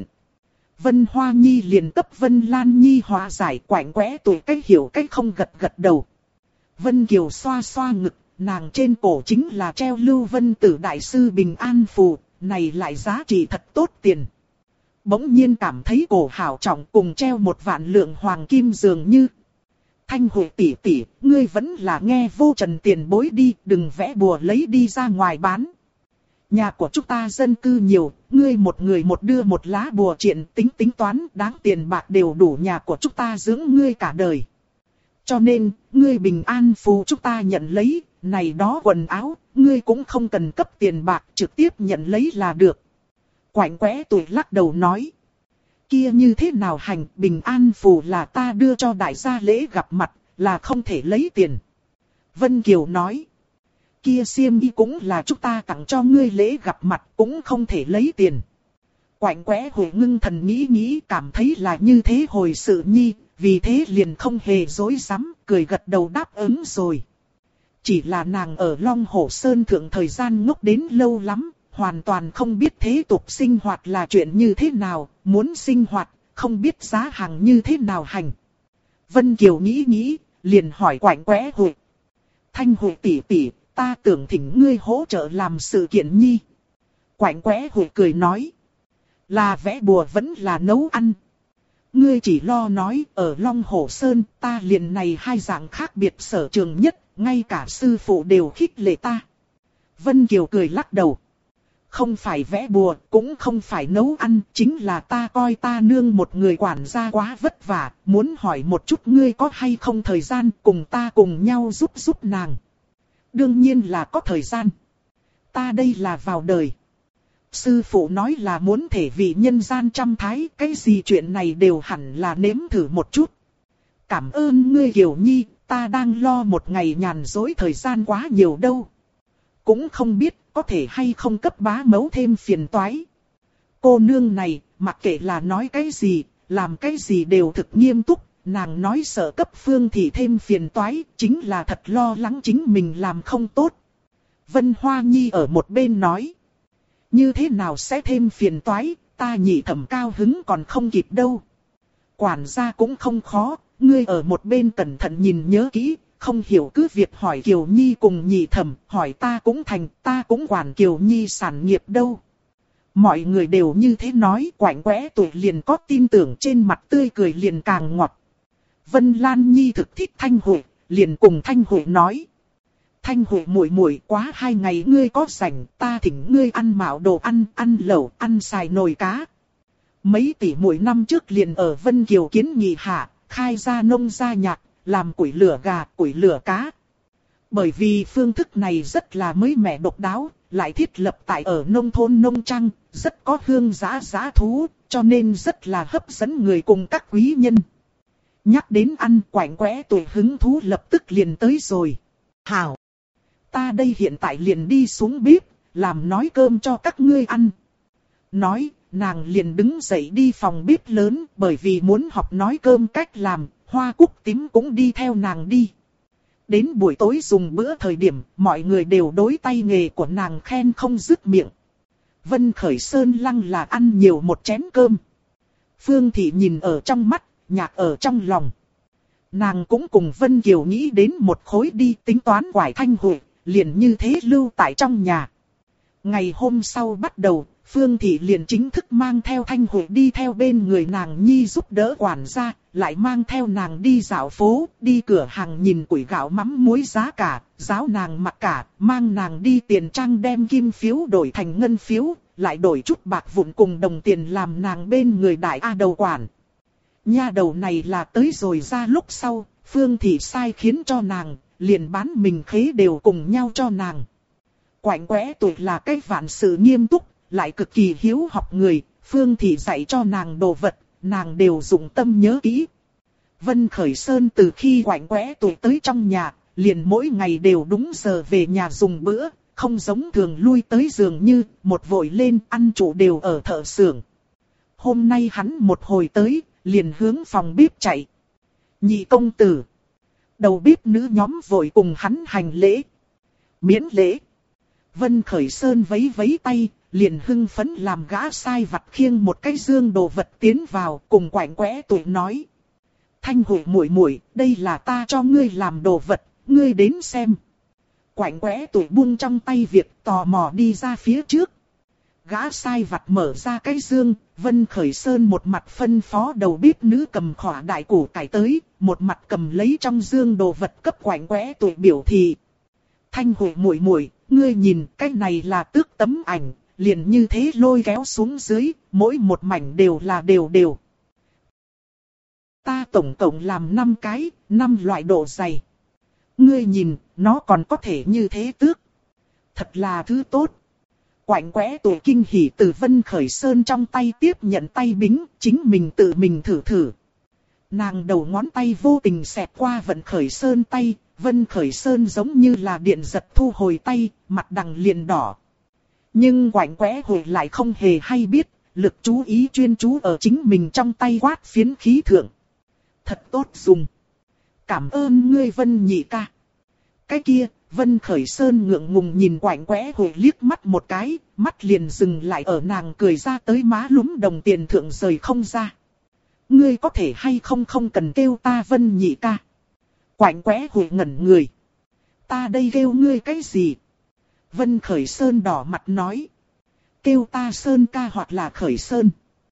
Vân Hoa Nhi liền cấp Vân Lan Nhi hóa giải Quạnh quẽ tuổi cách hiểu cách không gật gật đầu. Vân Kiều xoa xoa ngực, nàng trên cổ chính là treo Lưu Vân Tử Đại Sư Bình An Phù, này lại giá trị thật tốt tiền. Bỗng nhiên cảm thấy cổ hảo trọng cùng treo 1.000 lượng hoàng kim dường như. Thanh Huệ tỷ tỷ, ngươi vẫn là nghe Vô Trần tiền bối đi, đừng vẽ bùa lấy đi ra ngoài bán. Nhà của chúng ta dân cư nhiều, ngươi một người một đưa một lá bùa triện tính toán đáng tiền bạc đều đủ nhà của chúng ta dưỡng ngươi cả đời. Cho nên, ngươi Bình An Phù chúng ta nhận lấy, này đó quần áo, ngươi cũng không cần cấp tiền bạc trực tiếp nhận lấy là được. Quạnh quẽ tuổi lắc đầu nói. Kia như thế nào hành, Bình An Phù là ta đưa cho đại gia lễ gặp mặt, là không thể lấy tiền. Vân Kiều nói. Kia xiêm y cũng là chúng ta tặng cho ngươi lễ gặp mặt, cũng không thể lấy tiền. Quạnh quẽ Huệ ngưng thần nghĩ cảm thấy là như thế hồi sự nhi, vì thế liền không hề dối rắm cười gật đầu đáp ứng rồi. Chỉ là nàng ở Long Hổ Sơn thượng thời gian ngốc đến lâu lắm, hoàn toàn không biết thế tục sinh hoạt là chuyện như thế nào, muốn sinh hoạt, không biết giá hàng như thế nào hành. Vân Kiều nghĩ, liền hỏi Quạnh quẽ Huệ. Thanh Huệ tỷ tỷ, ta tưởng thỉnh ngươi hỗ trợ làm sự kiện nhi. Quạnh quẽ Huệ cười nói. Là vẽ bùa vẫn là nấu ăn. Ngươi chỉ lo nói ở Long Hổ Sơn ta liền này hai dạng khác biệt sở trường nhất, ngay cả sư phụ đều khích lệ ta. Vân Kiều cười lắc đầu. Không phải vẽ bùa, cũng không phải nấu ăn, chính là ta coi ta nương một người quản gia quá vất vả, muốn hỏi một chút ngươi có hay không thời gian cùng ta cùng nhau giúp nàng. Đương nhiên là có thời gian. Ta đây là vào đời. Sư phụ nói là muốn thể vị nhân gian trăm thái, cái gì chuyện này đều hẳn là nếm thử một chút. Cảm ơn ngươi Kiều Nhi, ta đang lo một ngày nhàn rỗi thời gian quá nhiều đâu. Cũng không biết có thể hay không cấp bá mẫu thêm phiền toái. Cô nương này, mặc kệ là nói cái gì, làm cái gì đều thực nghiêm túc. Nàng nói sợ cấp Phương Thị thêm phiền toái, chính là thật lo lắng chính mình làm không tốt. Vân Hoa Nhi ở một bên nói. Như thế nào sẽ thêm phiền toái, ta Nhị Thẩm cao hứng còn không kịp đâu. Quản gia cũng không khó, ngươi ở một bên cẩn thận nhìn nhớ kỹ, không hiểu cứ việc hỏi Kiều Nhi cùng Nhị Thẩm, hỏi ta cũng thành, ta cũng quản Kiều Nhi sản nghiệp đâu. Mọi người đều như thế nói, Quạnh quẽ tuổi liền có tin tưởng, trên mặt tươi cười liền càng ngọt. Vân Lan Nhi thực thích Thanh Huệ, liền cùng Thanh Huệ nói. Thanh Huệ muội muội, quá 2 ngày ngươi có rảnh, ta thỉnh ngươi ăn mạo đồ ăn lẩu, ăn xài nồi cá. Mấy tỷ muội năm trước liền ở Vân Kiều kiến nghị hạ, khai ra nông gia nhạc, làm củi lửa gà, củi lửa cá. Bởi vì phương thức này rất là mới mẻ độc đáo, lại thiết lập tại ở nông thôn nông trang, rất có hương giá thú, cho nên rất là hấp dẫn người cùng các quý nhân. Nhắc đến ăn, Quạnh quẽ tuổi hứng thú lập tức liền tới rồi. Hảo! Ta đây hiện tại liền đi xuống bếp, làm nói cơm cho các ngươi ăn. Nói, nàng liền đứng dậy đi phòng bếp lớn, bởi vì muốn học nói cơm cách làm, Hoa Cúc Tím cũng đi theo nàng đi. Đến buổi tối dùng bữa thời điểm, mọi người đều đối tay nghề của nàng khen không dứt miệng. Vân Khởi Sơn lăng là ăn nhiều một chén cơm. Phương Thị nhìn ở trong mắt, nhạc ở trong lòng. Nàng cũng cùng Vân Kiều nghĩ đến một khối đi tính toán quải Thanh Huệ, liền như thế lưu tại trong nhà. Ngày hôm sau bắt đầu, Phương Thị liền chính thức mang theo Thanh Huệ đi theo bên người nàng Nhi giúp đỡ quản gia, lại mang theo nàng đi dạo phố, đi cửa hàng nhìn củi gạo mắm muối giá cả, giáo nàng mặc cả, mang nàng đi tiền trang đem kim phiếu đổi thành ngân phiếu, lại đổi chút bạc vụn cùng đồng tiền làm nàng bên người đại A đầu quản. Nha đầu này là tới rồi ra lúc sau, Phương Thị sai khiến cho nàng, liền bán mình khế đều cùng nhau cho nàng. Quạnh quẽ tuổi là cái vạn sự nghiêm túc, lại cực kỳ hiếu học người, Phương Thị dạy cho nàng đồ vật, nàng đều dụng tâm nhớ kỹ. Vân Khởi Sơn từ khi Quạnh quẽ tuổi tới trong nhà, liền mỗi ngày đều đúng giờ về nhà dùng bữa, không giống thường lui tới giường như, một vội lên ăn chủ đều ở thợ xưởng. Hôm nay hắn một hồi tới, liền hướng phòng bếp chạy. Nhị công tử. Đầu bếp nữ nhóm vội cùng hắn hành lễ. Miễn lễ. Vân Khởi Sơn vấy vấy tay, liền hưng phấn làm gã sai vặt khiêng một cái dương đồ vật tiến vào, cùng Quạnh quẽ tuổi nói. Thanh Huệ muội muội, đây là ta cho ngươi làm đồ vật, ngươi đến xem. Quạnh quẽ tuổi buông trong tay việc tò mò đi ra phía trước. Gã sai vặt mở ra cái dương, Vân Khởi Sơn một mặt phân phó đầu bếp nữ cầm khỏa đại củ cải tới, một mặt cầm lấy trong dương đồ vật cấp quạnh quẽ tuổi biểu thị. Thanh Huệ muội muội, ngươi nhìn cái này là tước tấm ảnh, liền như thế lôi kéo xuống dưới, mỗi một mảnh đều là đều. Ta tổng cộng làm 5 cái, 5 loại độ dày. Ngươi nhìn, nó còn có thể như thế tước. Thật là thứ tốt. Quạnh quẽ tuổi kinh hỉ từ Vân Khởi Sơn trong tay tiếp nhận tay bính, chính mình tự mình thử. Nàng đầu ngón tay vô tình xẹt qua Vân Khởi Sơn tay, Vân Khởi Sơn giống như là điện giật thu hồi tay, mặt đằng liền đỏ. Nhưng quạnh quẽ hồi lại không hề hay biết, lực chú ý chuyên chú ở chính mình trong tay quát phiến khí thượng. Thật tốt dùng. Cảm ơn ngươi Vân nhị ca. Cái kia, Vân Khởi Sơn ngượng ngùng nhìn quạnh quẽ hồi liếc mắt một cái, mắt liền dừng lại ở nàng cười ra tới má lúm đồng tiền thượng rời không ra. Ngươi có thể hay không cần kêu ta Vân nhị ca. Quạnh quẽ hồi ngẩn người. Ta đây kêu ngươi cái gì? Vân Khởi Sơn đỏ mặt nói. Kêu ta Sơn ca hoặc là Khởi Sơn.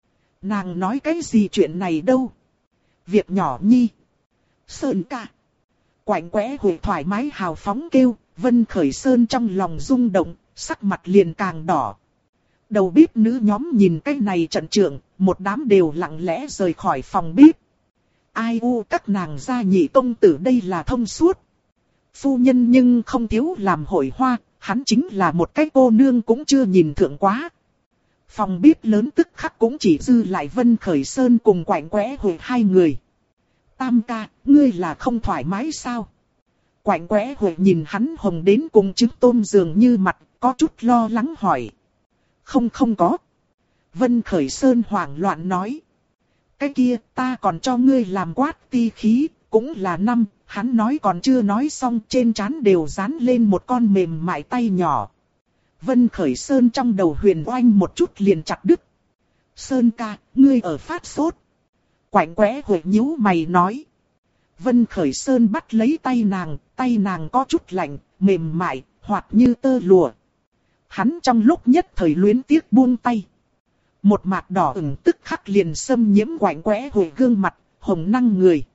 Nàng nói cái gì chuyện này đâu? Việc nhỏ nhi. Sơn ca. Quạnh quẽ hồi thoải mái hào phóng kêu, Vân Khởi Sơn trong lòng rung động, sắc mặt liền càng đỏ. Đầu bếp nữ nhóm nhìn cái này trận trượng, một đám đều lặng lẽ rời khỏi phòng bếp. Ai u các nàng gia nhị công tử đây là thông suốt. Phu nhân nhưng không thiếu làm hội hoa, hắn chính là một cái cô nương cũng chưa nhìn thượng quá. Phòng bếp lớn tức khắc cũng chỉ dư lại Vân Khởi Sơn cùng quạnh quẽ hồi 2 người. Tam ca, ngươi là không thoải mái sao? Quạnh quẽ hồi nhìn hắn hồng đến cùng trứng tôm dường như mặt, có chút lo lắng hỏi. Không có. Vân Khởi Sơn hoảng loạn nói. Cái kia ta còn cho ngươi làm quát ti khí, cũng là 5, hắn nói còn chưa nói xong trên trán đều dán lên một con mềm mại tay nhỏ. Vân Khởi Sơn trong đầu huyền oanh một chút liền chặt đứt. Sơn ca, ngươi ở phát sốt. Quạnh quẽ hồi nhíu mày nói. Vân Khởi Sơn bắt lấy tay nàng có chút lạnh, mềm mại, hoạt như tơ lụa. Hắn trong lúc nhất thời luyến tiếc buông tay. Một mạt đỏ ửng tức khắc liền xâm nhiễm quạnh quẽ hồi gương mặt, hồng năng người.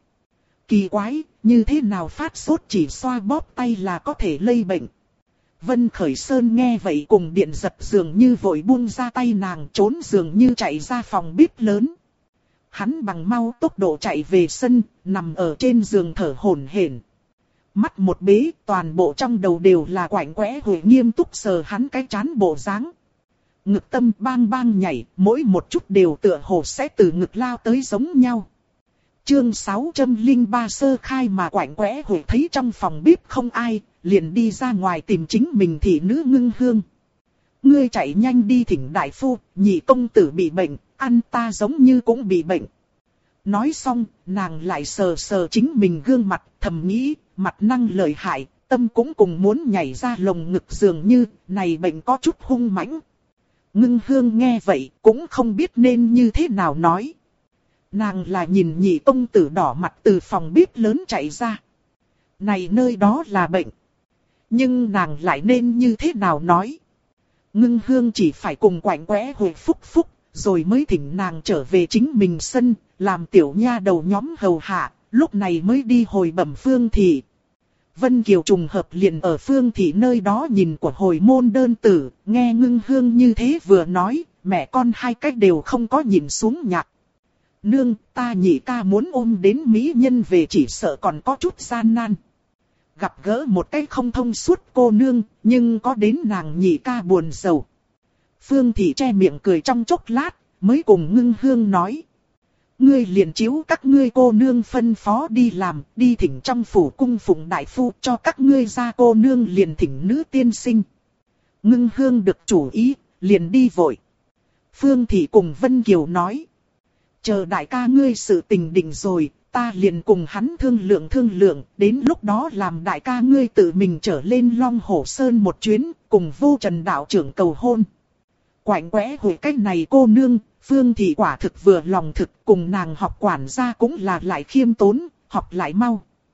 Kỳ quái, như thế nào phát sốt chỉ xoa bóp tay là có thể lây bệnh. Vân Khởi Sơn nghe vậy cùng điện giật dường như vội buông ra tay nàng trốn dường như chạy ra phòng bếp lớn. Hắn bằng mau tốc độ chạy về sân, nằm ở trên giường thở hổn hển. Mắt một bế, toàn bộ trong đầu đều là quạnh quẽ hồi nghiêm túc sờ hắn cái trán bộ dáng. Ngực tâm bang bang nhảy, mỗi một chút đều tựa hồ sẽ từ ngực lao tới giống nhau. Chương 603 sơ khai mà quạnh quẽ hồi thấy trong phòng bếp không ai, liền đi ra ngoài tìm chính mình thị nữ Ngưng Hương. Ngươi chạy nhanh đi thỉnh đại phu, nhị công tử bị bệnh, ăn ta giống như cũng bị bệnh. Nói xong, nàng lại sờ sờ chính mình gương mặt, thầm nghĩ, mặt năng lợi hại, tâm cũng cùng muốn nhảy ra lồng ngực dường như, này bệnh có chút hung mãnh. Ngưng Hương nghe vậy, cũng không biết nên như thế nào nói. Nàng là nhìn nhị công tử đỏ mặt từ phòng bếp lớn chạy ra. Này nơi đó là bệnh. Nhưng nàng lại nên như thế nào nói. Ngưng Hương chỉ phải cùng quạnh quẽ hồi phúc, rồi mới thỉnh nàng trở về chính mình sân, làm tiểu nha đầu nhóm hầu hạ, lúc này mới đi hồi bẩm Phương thị. Vân Kiều trùng hợp liền ở Phương thị nơi đó nhìn của hồi môn đơn tử, nghe Ngưng Hương như thế vừa nói, mẹ con hai cách đều không có nhìn xuống nhạc. Nương, ta nhị ca muốn ôm đến mỹ nhân về chỉ sợ còn có chút gian nan. Gặp gỡ một cái không thông suốt cô nương, nhưng có đến nàng nhị ca buồn rầu. Phương thị che miệng cười trong chốc lát, mới cùng Ngưng Hương nói. Ngươi liền chiếu các ngươi cô nương phân phó đi làm, đi thỉnh trong phủ cung phụng đại phu cho các ngươi gia cô nương liền thỉnh nữ tiên sinh. Ngưng Hương được chủ ý, liền đi vội. Phương thị cùng Vân Kiều nói. Chờ đại ca ngươi sự tình định rồi, ta liền cùng hắn thương lượng, đến lúc đó làm đại ca ngươi tự mình trở lên Long Hổ Sơn một chuyến, cùng Vô Trần đạo trưởng cầu hôn. Quạnh quẽ hồi cách này cô nương, Phương thị quả thực vừa lòng thực, cùng nàng học quản gia cũng là lại khiêm tốn, học lại mau.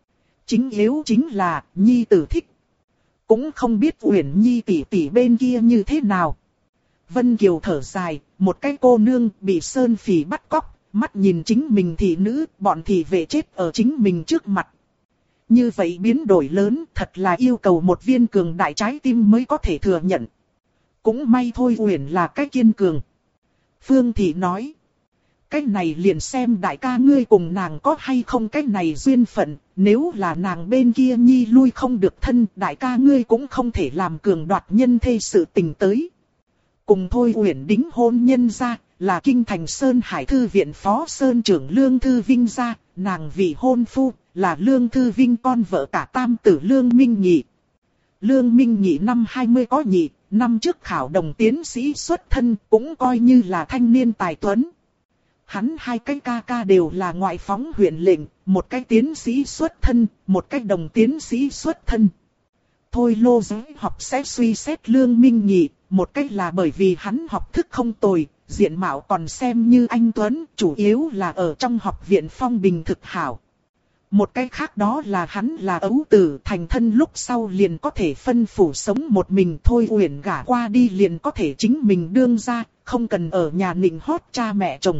Chính yếu chính là nhi tử thích. Cũng không biết Uyển Nhi tỷ tỷ bên kia như thế nào. Vân Kiều thở dài, một cái cô nương bị Sơn Phỉ bắt cóc, mắt nhìn chính mình thị nữ, bọn thị vệ chết ở chính mình trước mặt. Như vậy biến đổi lớn thật là yêu cầu một viên cường đại trái tim mới có thể thừa nhận. Cũng may thôi Uyển là cái kiên cường. Phương Thị nói. Cái này liền xem đại ca ngươi cùng nàng có hay không cái này duyên phận. Nếu là nàng bên kia nhi lui không được thân, đại ca ngươi cũng không thể làm cường đoạt nhân thê sự tình tới. Cùng thôi Uyển đính hôn nhân ra, là Kinh Thành Sơn Hải Thư viện Phó Sơn trưởng Lương Thư Vinh gia, nàng vị hôn phu, là Lương Thư Vinh con vợ cả tam tử Lương Minh Nhị. Lương Minh Nhị năm 20 có nhị, năm trước khảo đồng tiến sĩ xuất thân, cũng coi như là thanh niên tài tuấn. Hắn hai cái ca ca đều là ngoại phóng huyện lệnh, một cái tiến sĩ xuất thân, một cái đồng tiến sĩ xuất thân. Thôi Lô Giới học sẽ suy xét Lương Minh Nhị, một cách là bởi vì hắn học thức không tồi, diện mạo còn xem như anh tuấn, chủ yếu là ở trong học viện phong bình thực hảo. Một cách khác đó là hắn là ấu tử, thành thân lúc sau liền có thể phân phủ sống một mình, thôi Uyển gả qua đi liền có thể chính mình đương ra, không cần ở nhà nịnh hót cha mẹ chồng.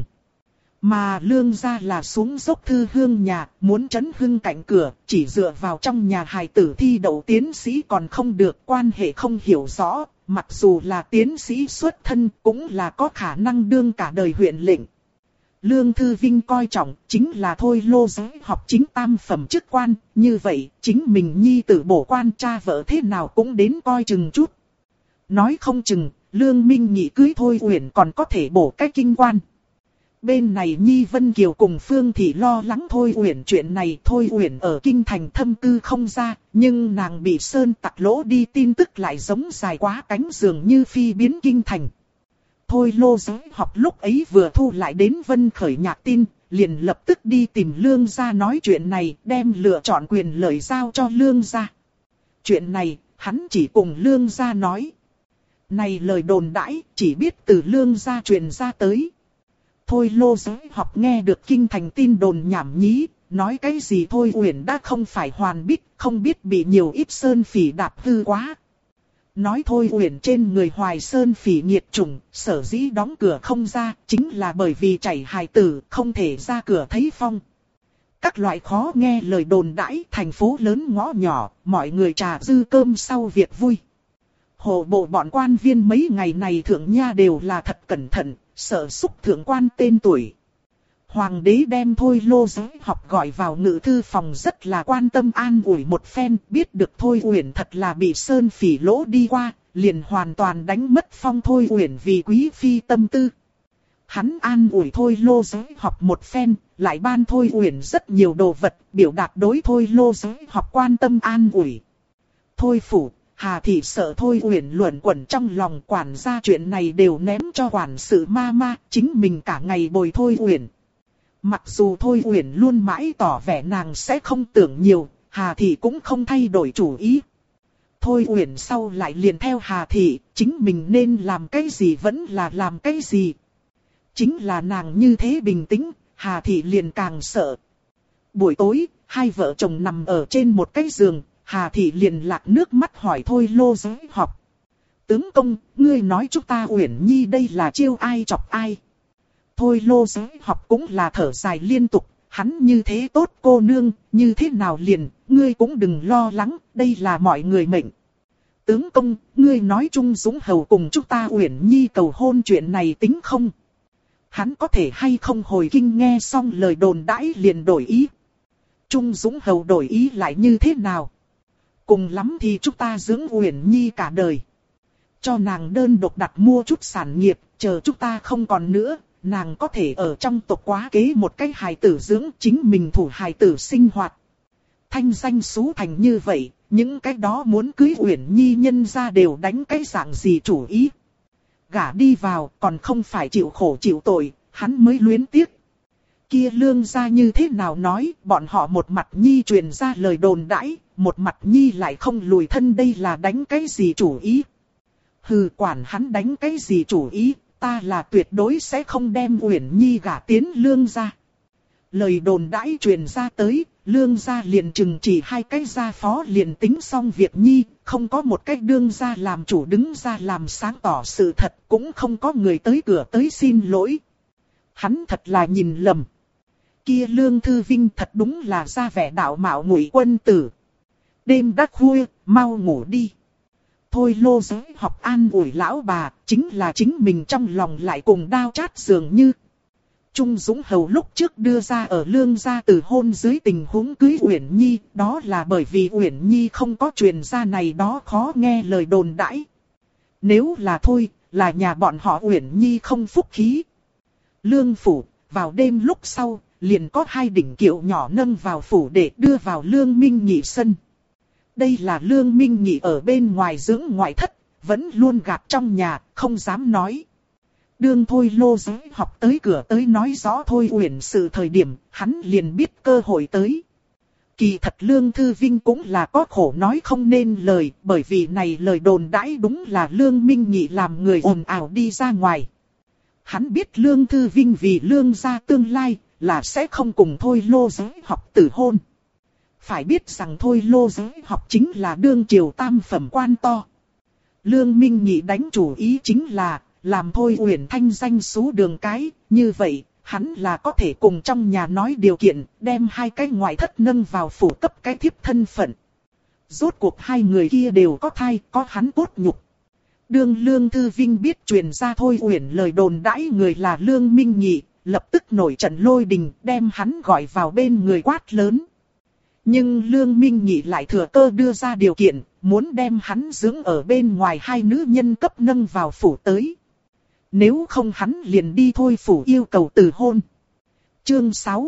Mà Lương gia là xuống dốc thư hương nhà, muốn trấn hưng cạnh cửa, chỉ dựa vào trong nhà hài tử thi đậu tiến sĩ còn không được, quan hệ không hiểu rõ, mặc dù là tiến sĩ xuất thân cũng là có khả năng đương cả đời huyện lệnh. Lương Thư Vinh coi trọng chính là thôi Lô Giới học chính tam phẩm chức quan, như vậy chính mình nhi tử bổ quan cha vợ thế nào cũng đến coi chừng chút. Nói không chừng, Lương Minh Nhị cưới thôi Uyển còn có thể bổ cái kinh quan. Bên này Nhi Vân Kiều cùng Phương Thị lo lắng thôi Uyển chuyện này, thôi Uyển ở kinh thành thâm cư không ra, nhưng nàng bị sơn tặc lỗ đi tin tức lại giống dài quá cánh dường như phi biến kinh thành. Thôi Lô Giới học lúc ấy vừa thu lại đến Vân Khởi nhạc tin, liền lập tức đi tìm Lương gia nói chuyện này, đem lựa chọn quyền lợi giao cho Lương gia. Chuyện này, hắn chỉ cùng Lương gia nói. Này lời đồn đãi, chỉ biết từ Lương gia truyền ra tới. Thôi Lô Giới học nghe được kinh thành tin đồn nhảm nhí, nói cái gì thôi Uyển đã không phải hoàn bích, không biết bị nhiều ít sơn phỉ đạp hư quá. Nói thôi Uyển trên người hoài sơn phỉ nghiệt chủng, sở dĩ đóng cửa không ra, chính là bởi vì chảy hài tử, không thể ra cửa thấy phong. Các loại khó nghe lời đồn đãi, thành phố lớn ngõ nhỏ, mọi người trà dư cơm sau việc vui. Hộ bộ bọn quan viên mấy ngày này thượng nha đều là thật cẩn thận, sợ xúc thượng quan tên tuổi. Hoàng đế đem thôi Lô Giới học gọi vào ngự thư phòng rất là quan tâm an ủi một phen, biết được thôi Uyển thật là bị sơn phỉ lỗ đi qua, liền hoàn toàn đánh mất phong thôi Uyển vì quý phi tâm tư. Hắn an ủi thôi Lô Giới học một phen, lại ban thôi Uyển rất nhiều đồ vật, biểu đạt đối thôi Lô Giới học quan tâm an ủi. Thôi phủ, Hà thị sợ thôi Uyển luẩn quẩn trong lòng, quản gia chuyện này đều ném cho quản sự ma, chính mình cả ngày bồi thôi Uyển. Mặc dù thôi Uyển luôn mãi tỏ vẻ nàng sẽ không tưởng nhiều, Hà thị cũng không thay đổi chủ ý. Thôi Uyển sau lại liền theo Hà thị, chính mình nên làm cái gì vẫn là làm cái gì. Chính là nàng như thế bình tĩnh, Hà thị liền càng sợ. Buổi tối, hai vợ chồng nằm ở trên một cái giường, Hà thị liền lạc nước mắt hỏi thôi Lô Giới học. Tướng công, ngươi nói chúng ta Uyển Nhi đây là chiêu ai chọc ai. Thôi Lô Giới học cũng là thở dài liên tục, hắn như thế tốt cô nương, như thế nào liền, ngươi cũng đừng lo lắng, đây là mọi người mệnh. Tướng công, ngươi nói Trung Dũng Hầu cùng chúng ta Uyển Nhi cầu hôn chuyện này tính không? Hắn có thể hay không hồi kinh nghe xong lời đồn đãi liền đổi ý. Trung Dũng Hầu đổi ý lại như thế nào? Cùng lắm thì chúng ta dưỡng Uyển Nhi cả đời. Cho nàng đơn độc đặt mua chút sản nghiệp, chờ chúng ta không còn nữa, nàng có thể ở trong tộc quá kế một cái hài tử dưỡng, chính mình thủ hài tử sinh hoạt. Thanh danh xú thành như vậy, những cái đó muốn cưới Uyển Nhi nhân ra đều đánh cái dạng gì chủ ý. Gả đi vào còn không phải chịu khổ chịu tội, hắn mới luyến tiếc. Kia Lương gia như thế nào nói, bọn họ một mặt Nhi truyền ra lời đồn đãi, một mặt Nhi lại không lùi thân, đây là đánh cái gì chủ ý. Hừ, quản hắn đánh cái gì chủ ý, ta là tuyệt đối sẽ không đem Uyển Nhi gả tiến Lương gia. Lời đồn đãi truyền ra tới, Lương gia liền chừng chỉ 2 cái gia phó liền tính xong việc nhi, không có một cái đương gia làm chủ đứng ra làm sáng tỏ sự thật, cũng không có người tới cửa tới xin lỗi. Hắn thật là nhìn lầm. Kia Lương Thư Vinh thật đúng là ra vẻ đạo mạo ngụy quân tử. Đêm đã khuya, mau ngủ đi. Thôi Lô Giới học an ủi lão bà, chính là chính mình trong lòng lại cùng đao chát dường như. Trung Dũng Hầu lúc trước đưa ra ở Lương gia từ hôn dưới tình huống cưới Uyển Nhi, đó là bởi vì Uyển Nhi không có truyền ra này đó khó nghe lời đồn đãi. Nếu là thôi, là nhà bọn họ Uyển Nhi không phúc khí. Lương phủ, vào đêm lúc sau, liền có 2 đỉnh kiệu nhỏ nâng vào phủ để đưa vào Lương Minh Nhị sân. Đây là Lương Minh Nhị ở bên ngoài dưỡng ngoại thất, vẫn luôn gạt trong nhà, không dám nói. Đương Thôi Lô Giới học tới cửa tới nói rõ Thôi Uyển sự thời điểm, hắn liền biết cơ hội tới. Kỳ thật Lương Thư Vinh cũng là có khổ nói không nên lời, bởi vì này lời đồn đãi đúng là Lương Minh Nhị làm người ồn ào đi ra ngoài. Hắn biết Lương Thư Vinh vì Lương gia tương lai, là sẽ không cùng Thôi Lô Giới học tử hôn. Phải biết rằng Thôi Lô Giới học chính là đương triều tam phẩm quan to. Lương Minh Nhị đánh chủ ý chính là làm Thôi Uyển thanh danh xú đường cái, như vậy, hắn là có thể cùng trong nhà nói điều kiện, đem 2 cái ngoại thất nâng vào phủ cấp cái thiếp thân phận. Rốt cuộc 2 người kia đều có thai, có hắn cốt nhục. Đương Lương Thư Vinh biết truyền ra Thôi Uyển lời đồn đãi người là Lương Minh Nhị, lập tức nổi trận lôi đình, đem hắn gọi vào bên người quát lớn. Nhưng Lương Minh Nhị lại thừa cơ đưa ra điều kiện, muốn đem hắn dưỡng ở bên ngoài 2 nữ nhân cấp nâng vào phủ tới. Nếu không hắn liền đi thôi phủ yêu cầu từ hôn. Chương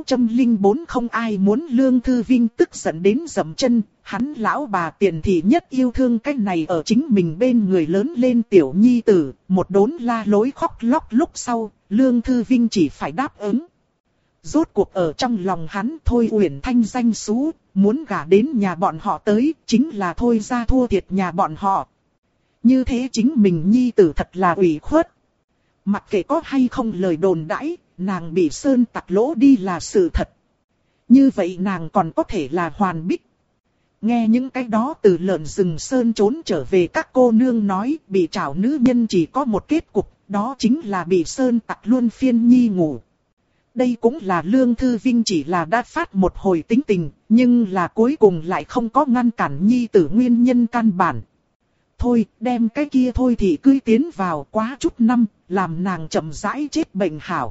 604 không ai muốn Lương Thư Vinh tức giận đến dậm chân, hắn lão bà Tiền Thị nhất yêu thương cái này ở chính mình bên người lớn lên tiểu nhi tử, một đốn la lối khóc lóc lúc sau, Lương Thư Vinh chỉ phải đáp ứng. Rốt cuộc ở trong lòng hắn Thôi Uyển thanh danh xú, muốn gả đến nhà bọn họ tới, chính là thôi ra thua thiệt nhà bọn họ. Như thế chính mình nhi tử thật là ủy khuất. Mặc kệ có hay không lời đồn đãi, nàng bị sơn tặc lỗ đi là sự thật. Như vậy nàng còn có thể là hoàn bích. Nghe những cái đó từ lợn rừng sơn trốn trở về các cô nương nói, bị trảo nữ nhân chỉ có một kết cục, đó chính là bị sơn tặc luôn phiên nhi ngủ. Đây cũng là Lương Thư Vinh chỉ là đã phát một hồi tính tình, nhưng là cuối cùng lại không có ngăn cản nhi tử nguyên nhân căn bản. Thôi, đem cái kia thôi thì cưới tiến vào quá chút năm, làm nàng chậm rãi chết bệnh hảo.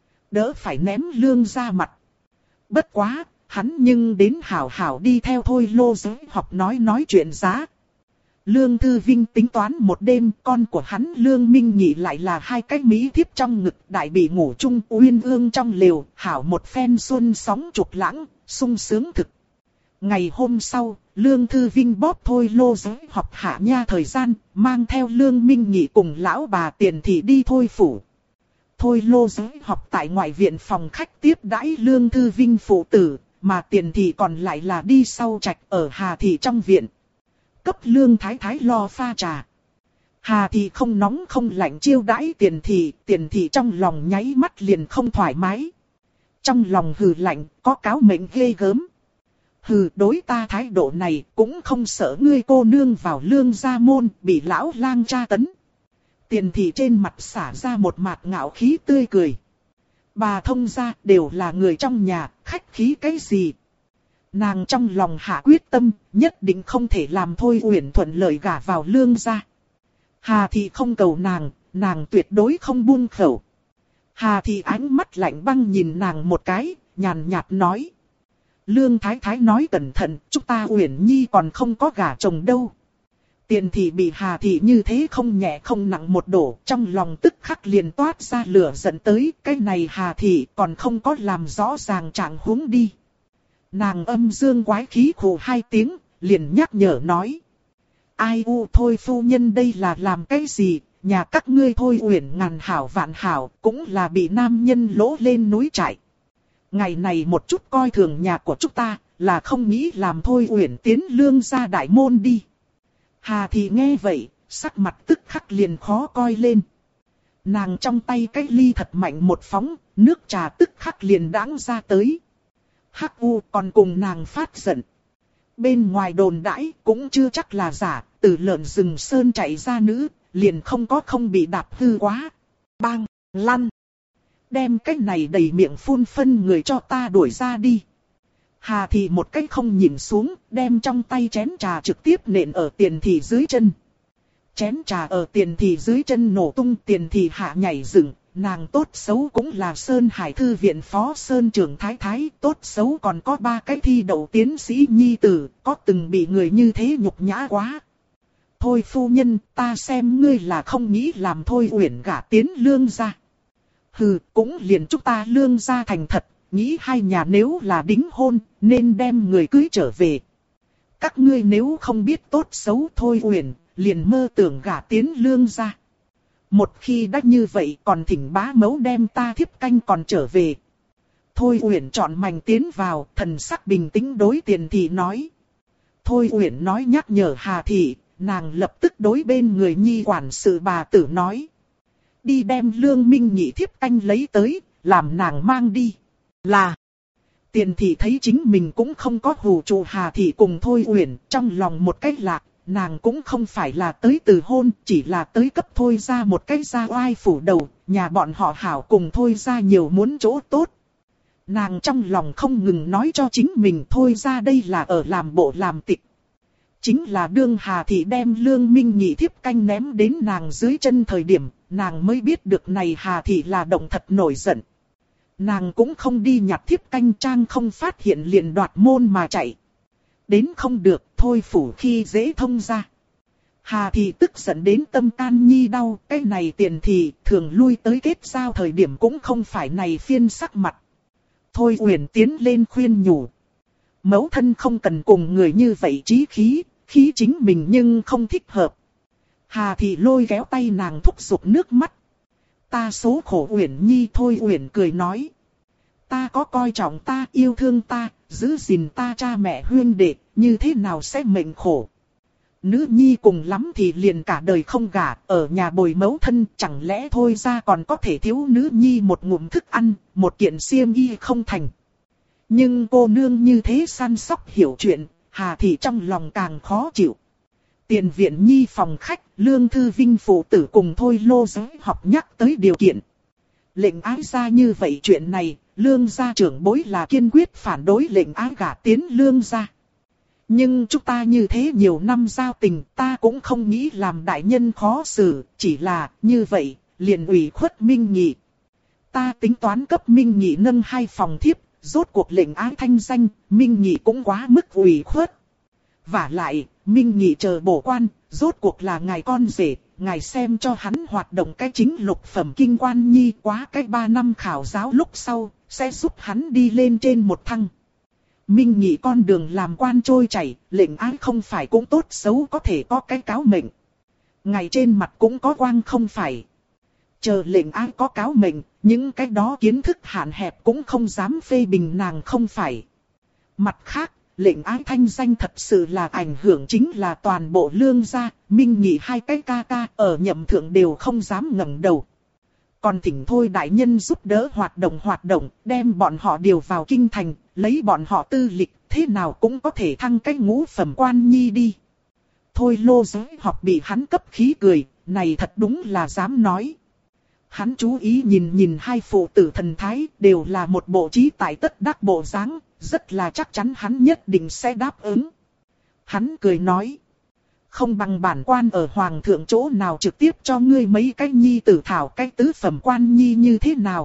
Đỡ phải ném Lương ra mặt. Bất quá, hắn nhưng đến hảo hảo đi theo Thôi Lô Giới học nói chuyện giá. Lương Thư Vinh tính toán một đêm, con của hắn Lương Minh Nhị lại là 2 cái mỹ thiếp trong ngực, đại bị ngủ chung uyên ương trong lều, hảo một phen xuân sóng trục lãng, sung sướng thực. Ngày hôm sau, Lương Thư Vinh bóp Thôi Lô Giới học hạ nha thời gian, mang theo Lương Minh Nhị cùng lão bà Tiền Thị đi thôi phủ. Thôi Lô Giới học tại ngoại viện phòng khách tiếp đãi Lương Thư Vinh phụ tử, mà Tiền Thị còn lại là đi sau trạch ở Hà Thị trong viện. Cấp Lương Thái Thái lo pha trà. Hà Thị không nóng không lạnh chiêu đãi Tiền Thị trong lòng nháy mắt liền không thoải mái. Trong lòng hừ lạnh, có cáo mệnh ghê gớm. Hừ, đối ta thái độ này cũng không sợ ngươi cô nương vào Lương gia môn bị lão lang tra tấn. Tiền Thị trên mặt xả ra một mạt ngạo khí tươi cười. Bà thông gia đều là người trong nhà, khách khí cái gì? Nàng trong lòng hạ quyết tâm, nhất định không thể làm Thôi Uyển thuận lợi gả vào Lương gia. Hà Thị không cầu nàng tuyệt đối không buông khẩu. Hà Thị ánh mắt lạnh băng nhìn nàng một cái, nhàn nhạt nói. Lương Thái Thái nói cẩn thận, chúng ta Uyển Nhi còn không có gả chồng đâu. Tiền Thị bị Hà Thị như thế không nhẹ không nặng một đổ, trong lòng tức khắc liền toát ra lửa giận tới, cái này Hà Thị còn không có làm rõ ràng trạng huống đi. Nàng âm dương quái khí khổ 2 tiếng, liền nhắc nhở nói. Ai u thôi phu nhân đây là làm cái gì, nhà các ngươi Thôi Uyển ngàn hảo vạn hảo, cũng là bị nam nhân lỗ lên núi trại. Ngày này một chút coi thường nhà của chúng ta, là không nghĩ làm Thôi Uyển tiến Lương gia đại môn đi. Hà Thị nghe vậy, sắc mặt tức khắc liền khó coi lên. Nàng trong tay cái ly thật mạnh một phóng, nước trà tức khắc liền đãng ra tới. Hắc U còn cùng nàng phát giận. Bên ngoài đồn đãi cũng chưa chắc là giả, từ lợn rừng sơn chạy ra nữ, liền không bị đạp hư quá. Bang, lăn. Đem cái này đầy miệng phun phân người cho ta đuổi ra đi. Hà Thị một cách không nhìn xuống, đem trong tay chén trà trực tiếp nện ở Tiền Thị dưới chân. Chén trà ở Tiền Thị dưới chân nổ tung, Tiền Thị hạ nhảy dựng. Nàng tốt xấu cũng là Sơn Hải Thư viện phó Sơn trưởng thái thái, tốt xấu còn có 3 cái thi đậu tiến sĩ nhi tử, có từng bị người như thế nhục nhã quá. Thôi phu nhân, ta xem ngươi là không nghĩ làm Thôi Uyển gả tiến Lương gia. Hừ, cũng liền chúng ta Lương gia thành thật, nghĩ hai nhà nếu là đính hôn, nên đem người cưới trở về. Các ngươi nếu không biết tốt xấu Thôi Uyển, liền mơ tưởng gả tiến Lương gia. Một khi đã như vậy còn thỉnh bá mẫu đem ta thiếp canh còn trở về. Thôi Uyển chọn mảnh tiến vào, thần sắc bình tĩnh đối Tiền Thị nói. Thôi Uyển nói nhắc nhở Hà Thị, nàng lập tức đối bên người nhi quản sự bà tử nói. Đi đem Lương Minh Nhị thiếp canh lấy tới, làm nàng mang đi. Là. Tiền Thị thấy chính mình cũng không có hù trụ Hà Thị cùng Thôi Uyển, trong lòng một cách lạc. Nàng cũng không phải là tới từ hôn, chỉ là tới cấp Thôi ra một cái gia oai phủ đầu, nhà bọn họ hảo cùng Thôi ra nhiều muốn chỗ tốt. Nàng trong lòng không ngừng nói cho chính mình Thôi ra đây là ở làm bộ làm tịch. Chính là đương Hà Thị đem Lương Minh Nhị thiếp canh ném đến nàng dưới chân thời điểm, nàng mới biết được này Hà Thị là động thật nổi giận. Nàng cũng không đi nhặt thiếp canh trang không phát hiện liền đoạt môn mà chạy. Đến không được, Thôi phủ khi dễ thông ra. Hà Thị tức giận đến tâm can nhi đau, cái này Tiền Thị thường lui tới kết giao thời điểm cũng không phải này phiên sắc mặt. Thôi Uyển tiến lên khuyên nhủ. Mẫu thân không cần cùng người như vậy chí khí, khí chính mình nhưng không thích hợp. Hà Thị lôi kéo tay nàng thúc giục nước mắt. Ta số khổ Uyển nhi. Thôi Uyển cười nói. Ta có coi trọng ta, yêu thương ta, giữ gìn ta cha mẹ huyên đệ, như thế nào sẽ mệnh khổ. Nữ nhi cùng lắm thì liền cả đời không gả, ở nhà bồi mẫu thân, chẳng lẽ Thôi ra còn có thể thiếu nữ nhi một ngụm thức ăn, một kiện xiêm y không thành. Nhưng cô nương như thế săn sóc hiểu chuyện, Hà Thị trong lòng càng khó chịu. Tiền viện nhi phòng khách, Lương Thư Vinh phụ tử cùng Thôi Lô Giới học nhắc tới điều kiện. Lệnh ái ra như vậy chuyện này, Lương gia trưởng bối là kiên quyết phản đối lệnh ái gả tiến Lương gia. Nhưng chúng ta như thế nhiều năm giao tình, ta cũng không nghĩ làm đại nhân khó xử, chỉ là như vậy, liền ủy khuất Minh Nhị. Ta tính toán cấp Minh Nhị nâng 2 phòng thiếp, rốt cuộc lệnh ái thanh danh, Minh Nhị cũng quá mức ủy khuất. Vả lại, Minh Nhị chờ bổ quan, rốt cuộc là ngài con rể, ngài xem cho hắn hoạt động cái chính lục phẩm kinh quan nhi quá cái 3 năm khảo giáo lúc sau, sẽ giúp hắn đi lên trên một thăng. Minh Nhị con đường làm quan trôi chảy, lệnh ái không phải cũng tốt xấu có thể có cái cáo mệnh. Ngài trên mặt cũng có quang không phải. Chờ lệnh ái có cáo mệnh, những cái đó kiến thức hạn hẹp cũng không dám phê bình nàng không phải. Mặt khác, lệnh ái thanh danh thật sự là ảnh hưởng chính là toàn bộ Lương gia, Minh Nhị 2 cái ca ca ở nhậm thượng đều không dám ngẩng đầu. Còn thỉnh Thôi đại nhân giúp đỡ hoạt động, đem bọn họ điều vào kinh thành, lấy bọn họ tư lịch, thế nào cũng có thể thăng cái ngũ phẩm quan nhi đi. Thôi Lô Giới học bị hắn cấp khí cười, này thật đúng là dám nói. Hắn chú ý nhìn 2 phụ tử thần thái, đều là một bộ trí tại tất đắc bộ dáng, rất là chắc chắn hắn nhất định sẽ đáp ứng. Hắn cười nói. Không bằng bản quan ở hoàng thượng chỗ nào trực tiếp cho ngươi mấy cái nhi tử thảo cái tứ phẩm quan nhi như thế nào.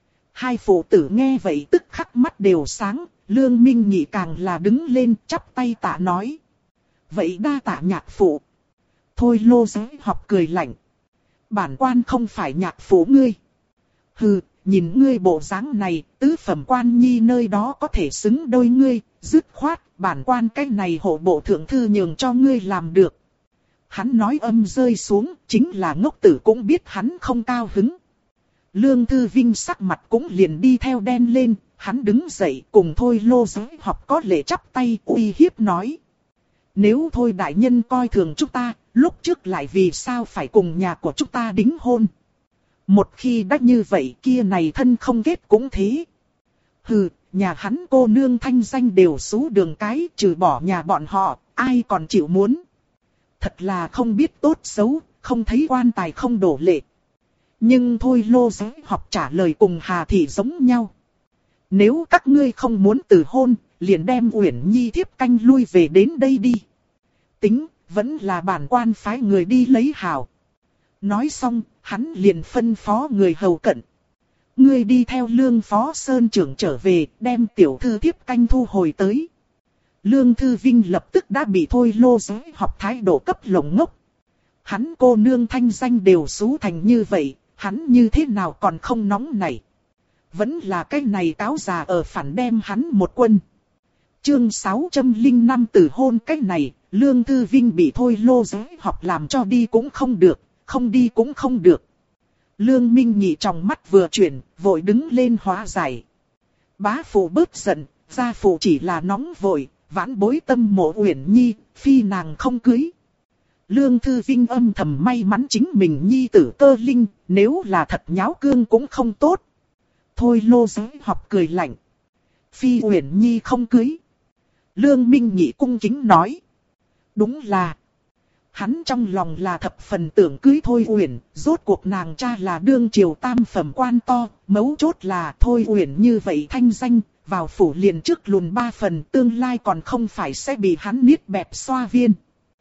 2 phụ tử nghe vậy tức khắc mắt đều sáng, Lương Minh Nhị càng là đứng lên chắp tay tạ nói. Vậy đa tạ nhạc phụ. Thôi Lô Giới học cười lạnh. Bản quan không phải nhạc phụ ngươi. Hừ, nhìn ngươi bộ dáng này, tứ phẩm quan nhi nơi đó có thể xứng đôi ngươi, dứt khoát, bản quan cái này hộ bộ thượng thư nhường cho ngươi làm được. Hắn nói âm rơi xuống, chính là ngốc tử cũng biết hắn không cao hứng. Lương Thư Vinh sắc mặt cũng liền đi theo đen lên, hắn đứng dậy cùng Thôi Lô Giới học có lễ chắp tay uy hiếp nói. Nếu Thôi đại nhân coi thường chúng ta, lúc trước lại vì sao phải cùng nhà của chúng ta đính hôn. Một khi đã như vậy kia này thân không kết cũng thế. Hừ, nhà hắn cô nương thanh danh đều xú đường cái, trừ bỏ nhà bọn họ, ai còn chịu muốn. Thật là không biết tốt xấu, không thấy quan tài không đổ lệ. Nhưng thôi Lô Giới Học trả lời cùng Hà Thị giống nhau. Nếu các ngươi không muốn từ hôn, liền đem Uyển Nhi thiếp canh lui về đến đây đi. Tính, vẫn là bản quan phái người đi lấy hảo. Nói xong, hắn liền phân phó người hầu cận. Ngươi đi theo Lương Phó Sơn trưởng trở về, đem tiểu thư thiếp canh thu hồi tới. Lương Thư Vinh lập tức đã bị thôi Lô Giới Học thái độ cấp lộng ngốc. Hắn cô nương thanh danh đều xú thành như vậy, hắn như thế nào còn không nóng nảy. Vẫn là cái này cáo già ở phản đem hắn một quân. Chương 605 từ hôn cái này, Lương Thư Vinh bị thôi Lô Giới Học làm cho đi cũng không được, không đi cũng không được. Lương Minh Nhị trong mắt vừa chuyển, vội đứng lên hóa giải. Bá phụ bớt giận, gia phụ chỉ là nóng vội, vãn bối tâm mộ Uyển Nhi, phi nàng không cưới. Lương Thư Vinh âm thầm may mắn chính mình nhi tử Cơ Linh, nếu là thật nháo cương cũng không tốt. Thôi Lô Giới Học cười lạnh. Phi Uyển Nhi không cưới. Lương Minh Nhị cung kính nói. Đúng là. Hắn trong lòng là thập phần tưởng cưới Thôi Uyển, rốt cuộc nàng cha là đương triều tam phẩm quan to, mấu chốt là Thôi Uyển như vậy thanh danh, vào phủ liền trước lùn 3 phần, tương lai còn không phải sẽ bị hắn niết bẹp xoa viên.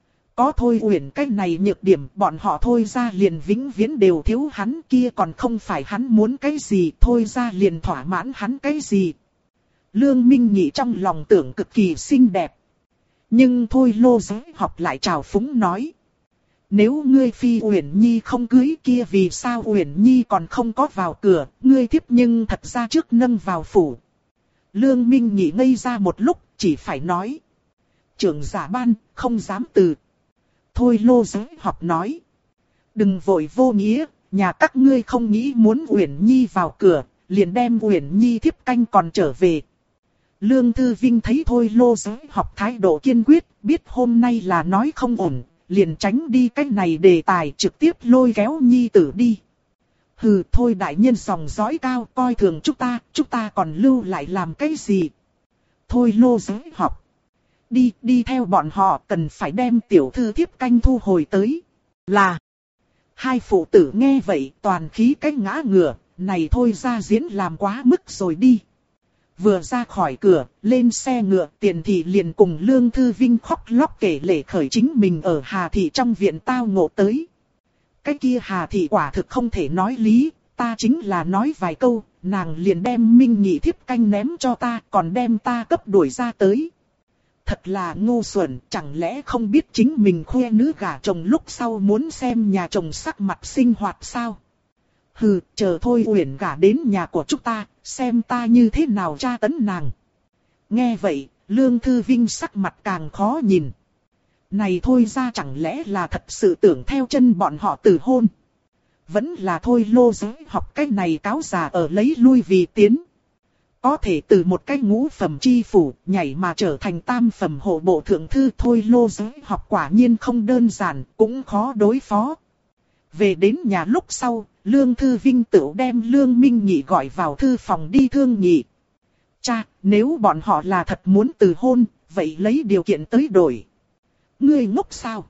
Có Thôi Uyển cái này nhược điểm, bọn họ Thôi ra liền vĩnh viễn đều thiếu hắn, kia còn không phải hắn muốn cái gì, Thôi ra liền thỏa mãn hắn cái gì. Lương Minh Nhị trong lòng tưởng cực kỳ xinh đẹp. Nhưng Thôi Lô Giới Học lại trào phúng nói. Nếu ngươi phi Uyển Nhi không cưới kia vì sao Uyển Nhi còn không có vào cửa, ngươi thiếp nhưng thật ra trước nâng vào phủ. Lương Minh Nhị ngây ra một lúc, chỉ phải nói. Trưởng giả ban, không dám từ. Thôi Lô Giới Học nói. Đừng vội vô nghĩa, nhà các ngươi không nghĩ muốn Uyển Nhi vào cửa, liền đem Uyển Nhi thiếp canh còn trở về. Lương Thư Vinh thấy Thôi Lô Giới Học thái độ kiên quyết, biết hôm nay là nói không ổn, liền tránh đi cái này đề tài trực tiếp lôi kéo Nhi tử đi. Hừ, thôi đại nhân dòng dõi cao, coi thường chúng ta còn lưu lại làm cái gì? Thôi Lô Giới Học. Đi theo bọn họ cần phải đem tiểu thư thiếp canh thu hồi tới. Là. Hai phụ tử nghe vậy toàn khí cách ngã ngửa, này thôi ra diễn làm quá mức rồi đi. Vừa ra khỏi cửa, lên xe ngựa, Tiền Thị liền cùng Lương Thư Vinh khóc lóc kể lể khởi chính mình ở Hà Thị trong viện tao ngộ tới. Cái kia Hà Thị quả thực không thể nói lý, ta chính là nói vài câu, nàng liền đem Minh Nhị thiếp canh ném cho ta, còn đem ta cấp đuổi ra tới. Thật là ngu xuẩn, chẳng lẽ không biết chính mình khoe nữ gả chồng lúc sau muốn xem nhà chồng sắc mặt sinh hoạt sao? Hừ, chờ Thôi Uyển gả đến nhà của chúng ta, xem ta như thế nào tra tấn nàng. Nghe vậy, Lương Thư Vinh sắc mặt càng khó nhìn. Này thôi ra chẳng lẽ là thật sự tưởng theo chân bọn họ từ hôn. Vẫn là Thôi Lô Giới Học cái này cáo già ở lấy lui vì tiến. Có thể từ một cái ngũ phẩm chi phủ nhảy mà trở thành tam phẩm hộ bộ thượng thư. Thôi Lô Giới Học quả nhiên không đơn giản, cũng khó đối phó. Về đến nhà lúc sau, Lương Thư Vinh tự đem Lương Minh Nhị gọi vào thư phòng đi thương nghị. Cha, nếu bọn họ là thật muốn từ hôn, vậy lấy điều kiện tới đổi. Ngươi ngốc sao?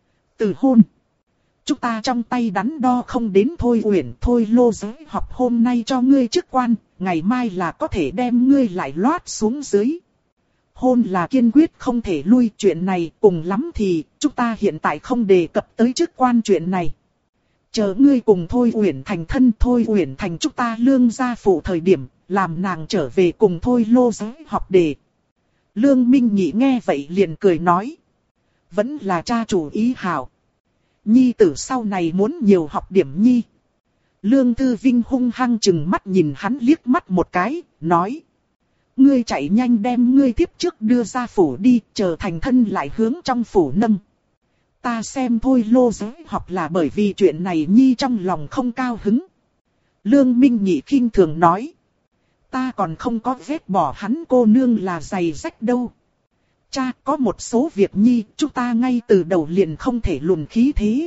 Từ hôn? Chúng ta trong tay đắn đo không đến Thôi Uyển. Thôi Lô Giới Học hôm nay cho ngươi chức quan, ngày mai là có thể đem ngươi lại loát xuống dưới. Hôn là kiên quyết không thể lui, chuyện này cùng lắm thì chúng ta hiện tại không đề cập tới chức quan chuyện này. Chờ ngươi cùng Thôi Uyển thành thân, Thôi Uyển thành chúng ta Lương gia phụ thời điểm, làm nàng trở về cùng Thôi Lô Giới Học đề. Lương Minh Nhị nghe vậy liền cười nói. Vẫn là cha chủ ý hảo. Nhi tử sau này muốn nhiều học điểm nhi. Lương Thư Vinh hung hăng chừng mắt nhìn hắn liếc mắt một cái, nói. Ngươi chạy nhanh đem ngươi thiếp trước đưa ra phủ đi, chờ thành thân lại hướng trong phủ nâng. Ta xem Thôi Lô Giới Học là bởi vì chuyện này nhi trong lòng không cao hứng. Lương Minh Nhị khinh thường nói. Ta còn không có ghét bỏ hắn cô nương là giày rách đâu. Cha, có một số việc nhi chúng ta ngay từ đầu liền không thể lùn khí thế.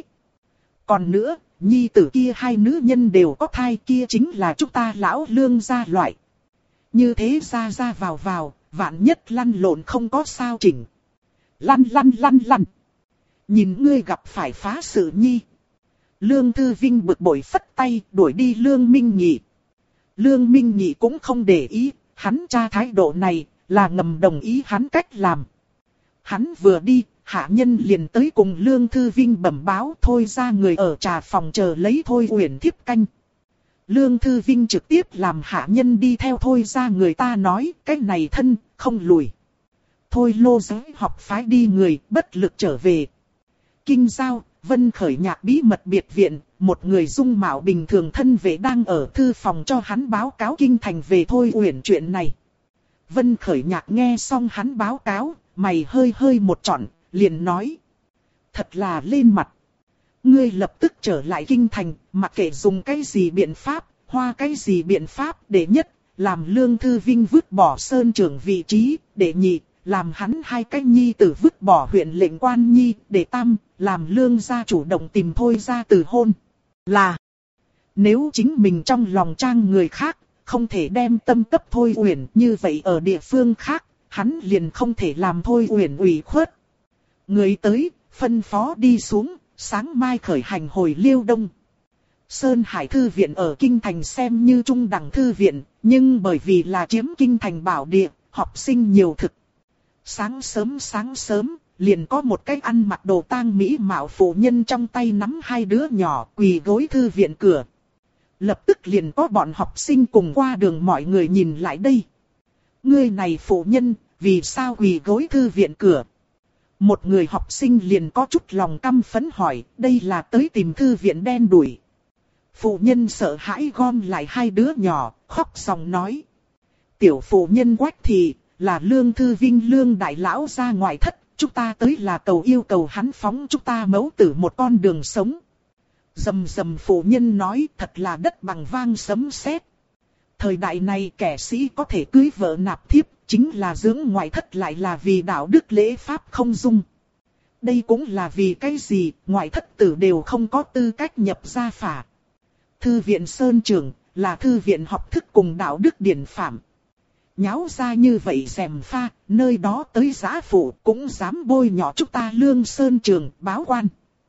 Còn nữa, nhi tử kia hai nữ nhân đều có thai, kia chính là chúng ta lão Lương gia loại. Như thế ra ra vào vào, vạn nhất lăn lộn không có sao chỉnh. Lăn lăn lăn lăn. Nhìn ngươi gặp phải phá sự nhi. Lương Thư Vinh bực bội phất tay đuổi đi Lương Minh Nhị. Lương Minh Nhị cũng không để ý, hắn cha thái độ này là ngầm đồng ý hắn cách làm. Hắn vừa đi, hạ nhân liền tới cùng Lương Thư Vinh bẩm báo thôi ra người ở trà phòng chờ lấy Thôi Uyển thiếp canh. Lương Thư Vinh trực tiếp làm hạ nhân đi theo thôi ra người ta nói cái này thân, không lùi. Thôi lô giới học phái đi người, bất lực trở về. Kinh giao, Vân Khởi Nhạc bí mật biệt viện, một người dung mạo bình thường thân vệ đang ở thư phòng cho hắn báo cáo kinh thành về Thôi Uyển chuyện này. Vân Khởi Nhạc nghe xong hắn báo cáo, mày hơi hơi một trọn, liền nói. Thật là lên mặt. Ngươi lập tức trở lại kinh thành, mặc kệ dùng cái gì biện pháp, hoa cái gì biện pháp, để nhất, làm Lương Thư Vinh vứt bỏ Sơn trưởng vị trí, để nhị, làm hắn hai cái nhi tử vứt bỏ huyện lệnh quan nhi, để tam, làm Lương gia chủ động tìm Thôi ra từ hôn. Là, nếu chính mình trong lòng trang người khác, không thể đem tâm cấp Thôi Uyển, như vậy ở địa phương khác, hắn liền không thể làm Thôi Uyển ủy khuất. Người tới, phân phó đi xuống, sáng mai khởi hành hồi Liêu Đông. Sơn Hải Thư viện ở Kinh Thành xem như trung đẳng thư viện, nhưng bởi vì là chiếm Kinh Thành bảo địa, học sinh nhiều thực. Sáng sớm, liền có một cái ăn mặc đồ tang mỹ mạo phụ nhân trong tay nắm hai đứa nhỏ quỳ gối thư viện cửa. Lập tức liền có bọn học sinh cùng qua đường mọi người nhìn lại đây. Ngươi này phụ nhân, vì sao quỳ gối thư viện cửa? Một người học sinh liền có chút lòng căm phẫn hỏi, đây là tới tìm thư viện đen đuổi. Phụ nhân sợ hãi gom lại hai đứa nhỏ, khóc sòng nói. Tiểu phụ nhân Quách Thị, là Lương Thư Vinh Lương đại lão ra ngoại thất, chúng ta tới là yêu cầu hắn phóng chúng ta mẫu tử một con đường sống. Rầm rầm phụ nhân nói thật là đất bằng vang sấm sét. Thời đại này kẻ sĩ có thể cưới vợ nạp thiếp, chính là dưỡng ngoại thất lại là vì đạo đức lễ pháp không dung. Đây cũng là vì cái gì, ngoại thất tử đều không có tư cách nhập gia phả. Thư viện Sơn Trưởng, là thư viện học thức cùng đạo đức điển phạm. Nháo ra như vậy rèm pha, nơi đó tới giã phụ cũng dám bôi nhọ chúng ta Lương Sơn Trưởng báo quan.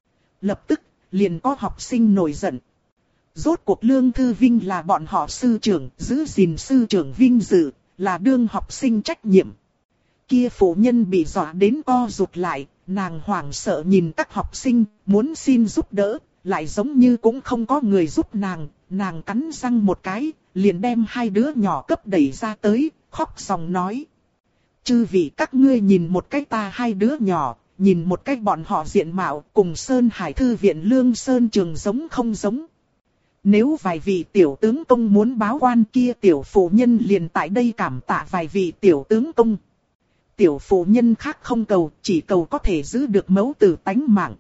Lập tức, liền có học sinh nổi giận. Rốt cuộc Lương Thư Vinh là bọn họ sư trưởng, giữ gìn sư trưởng vinh dự, là đương học sinh trách nhiệm. Kia phụ nhân bị dọa đến co rụt lại, nàng hoảng sợ nhìn các học sinh, muốn xin giúp đỡ, lại giống như cũng không có người giúp nàng, nàng cắn răng một cái, liền đem hai đứa nhỏ cấp đẩy ra tới, khóc sòng nói. Chư vị các ngươi nhìn một cái ta hai đứa nhỏ, nhìn một cái bọn họ diện mạo cùng Sơn Hải Thư viện Lương Sơn Trường giống không giống. Nếu vài vị tiểu tướng công muốn báo quan kia tiểu phụ nhân liền tại đây cảm tạ vài vị tiểu tướng công. Tiểu phụ nhân khác không cầu, chỉ cầu có thể giữ được mẫu tử tánh mạng.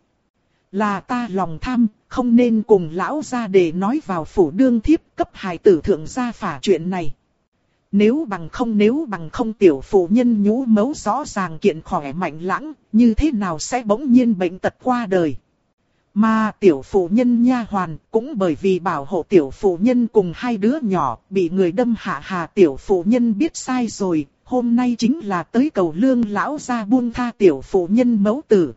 Là ta lòng tham, không nên cùng lão gia để nói vào phủ đương thiếp cấp hài tử thượng gia phả chuyện này. Nếu bằng không tiểu phụ nhân nhũ mấu rõ ràng kiện khỏe mạnh lãng, như thế nào sẽ bỗng nhiên bệnh tật qua đời. Mà tiểu phụ nhân nha hoàn cũng bởi vì bảo hộ tiểu phụ nhân cùng hai đứa nhỏ bị người đâm hạ hà tiểu phụ nhân biết sai rồi, hôm nay chính là tới cầu Lương lão gia buông tha tiểu phụ nhân mẫu tử.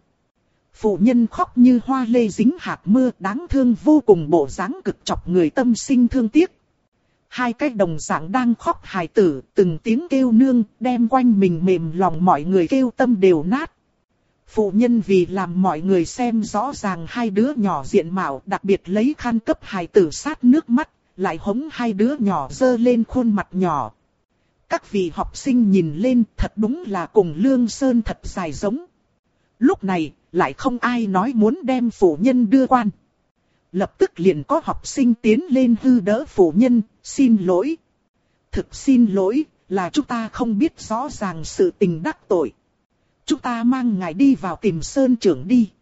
Phụ nhân khóc như hoa lê dính hạt mưa đáng thương vô cùng bộ dáng cực chọc người tâm sinh thương tiếc. Hai cái đồng dạng đang khóc hài tử từng tiếng kêu nương đem quanh mình mềm lòng mọi người kêu tâm đều nát. Phụ nhân vì làm mọi người xem rõ ràng hai đứa nhỏ diện mạo đặc biệt lấy khăn cấp hài tử sát nước mắt, lại hống hai đứa nhỏ dơ lên khuôn mặt nhỏ. Các vị học sinh nhìn lên thật đúng là cùng Lương Sơn thật dài giống. Lúc này lại không ai nói muốn đem phụ nhân đưa quan. Lập tức liền có học sinh tiến lên hư đỡ phụ nhân, xin lỗi. Thực xin lỗi, là chúng ta không biết rõ ràng sự tình đắc tội. Chúng ta mang ngài đi vào tìm Sơn trưởng đi.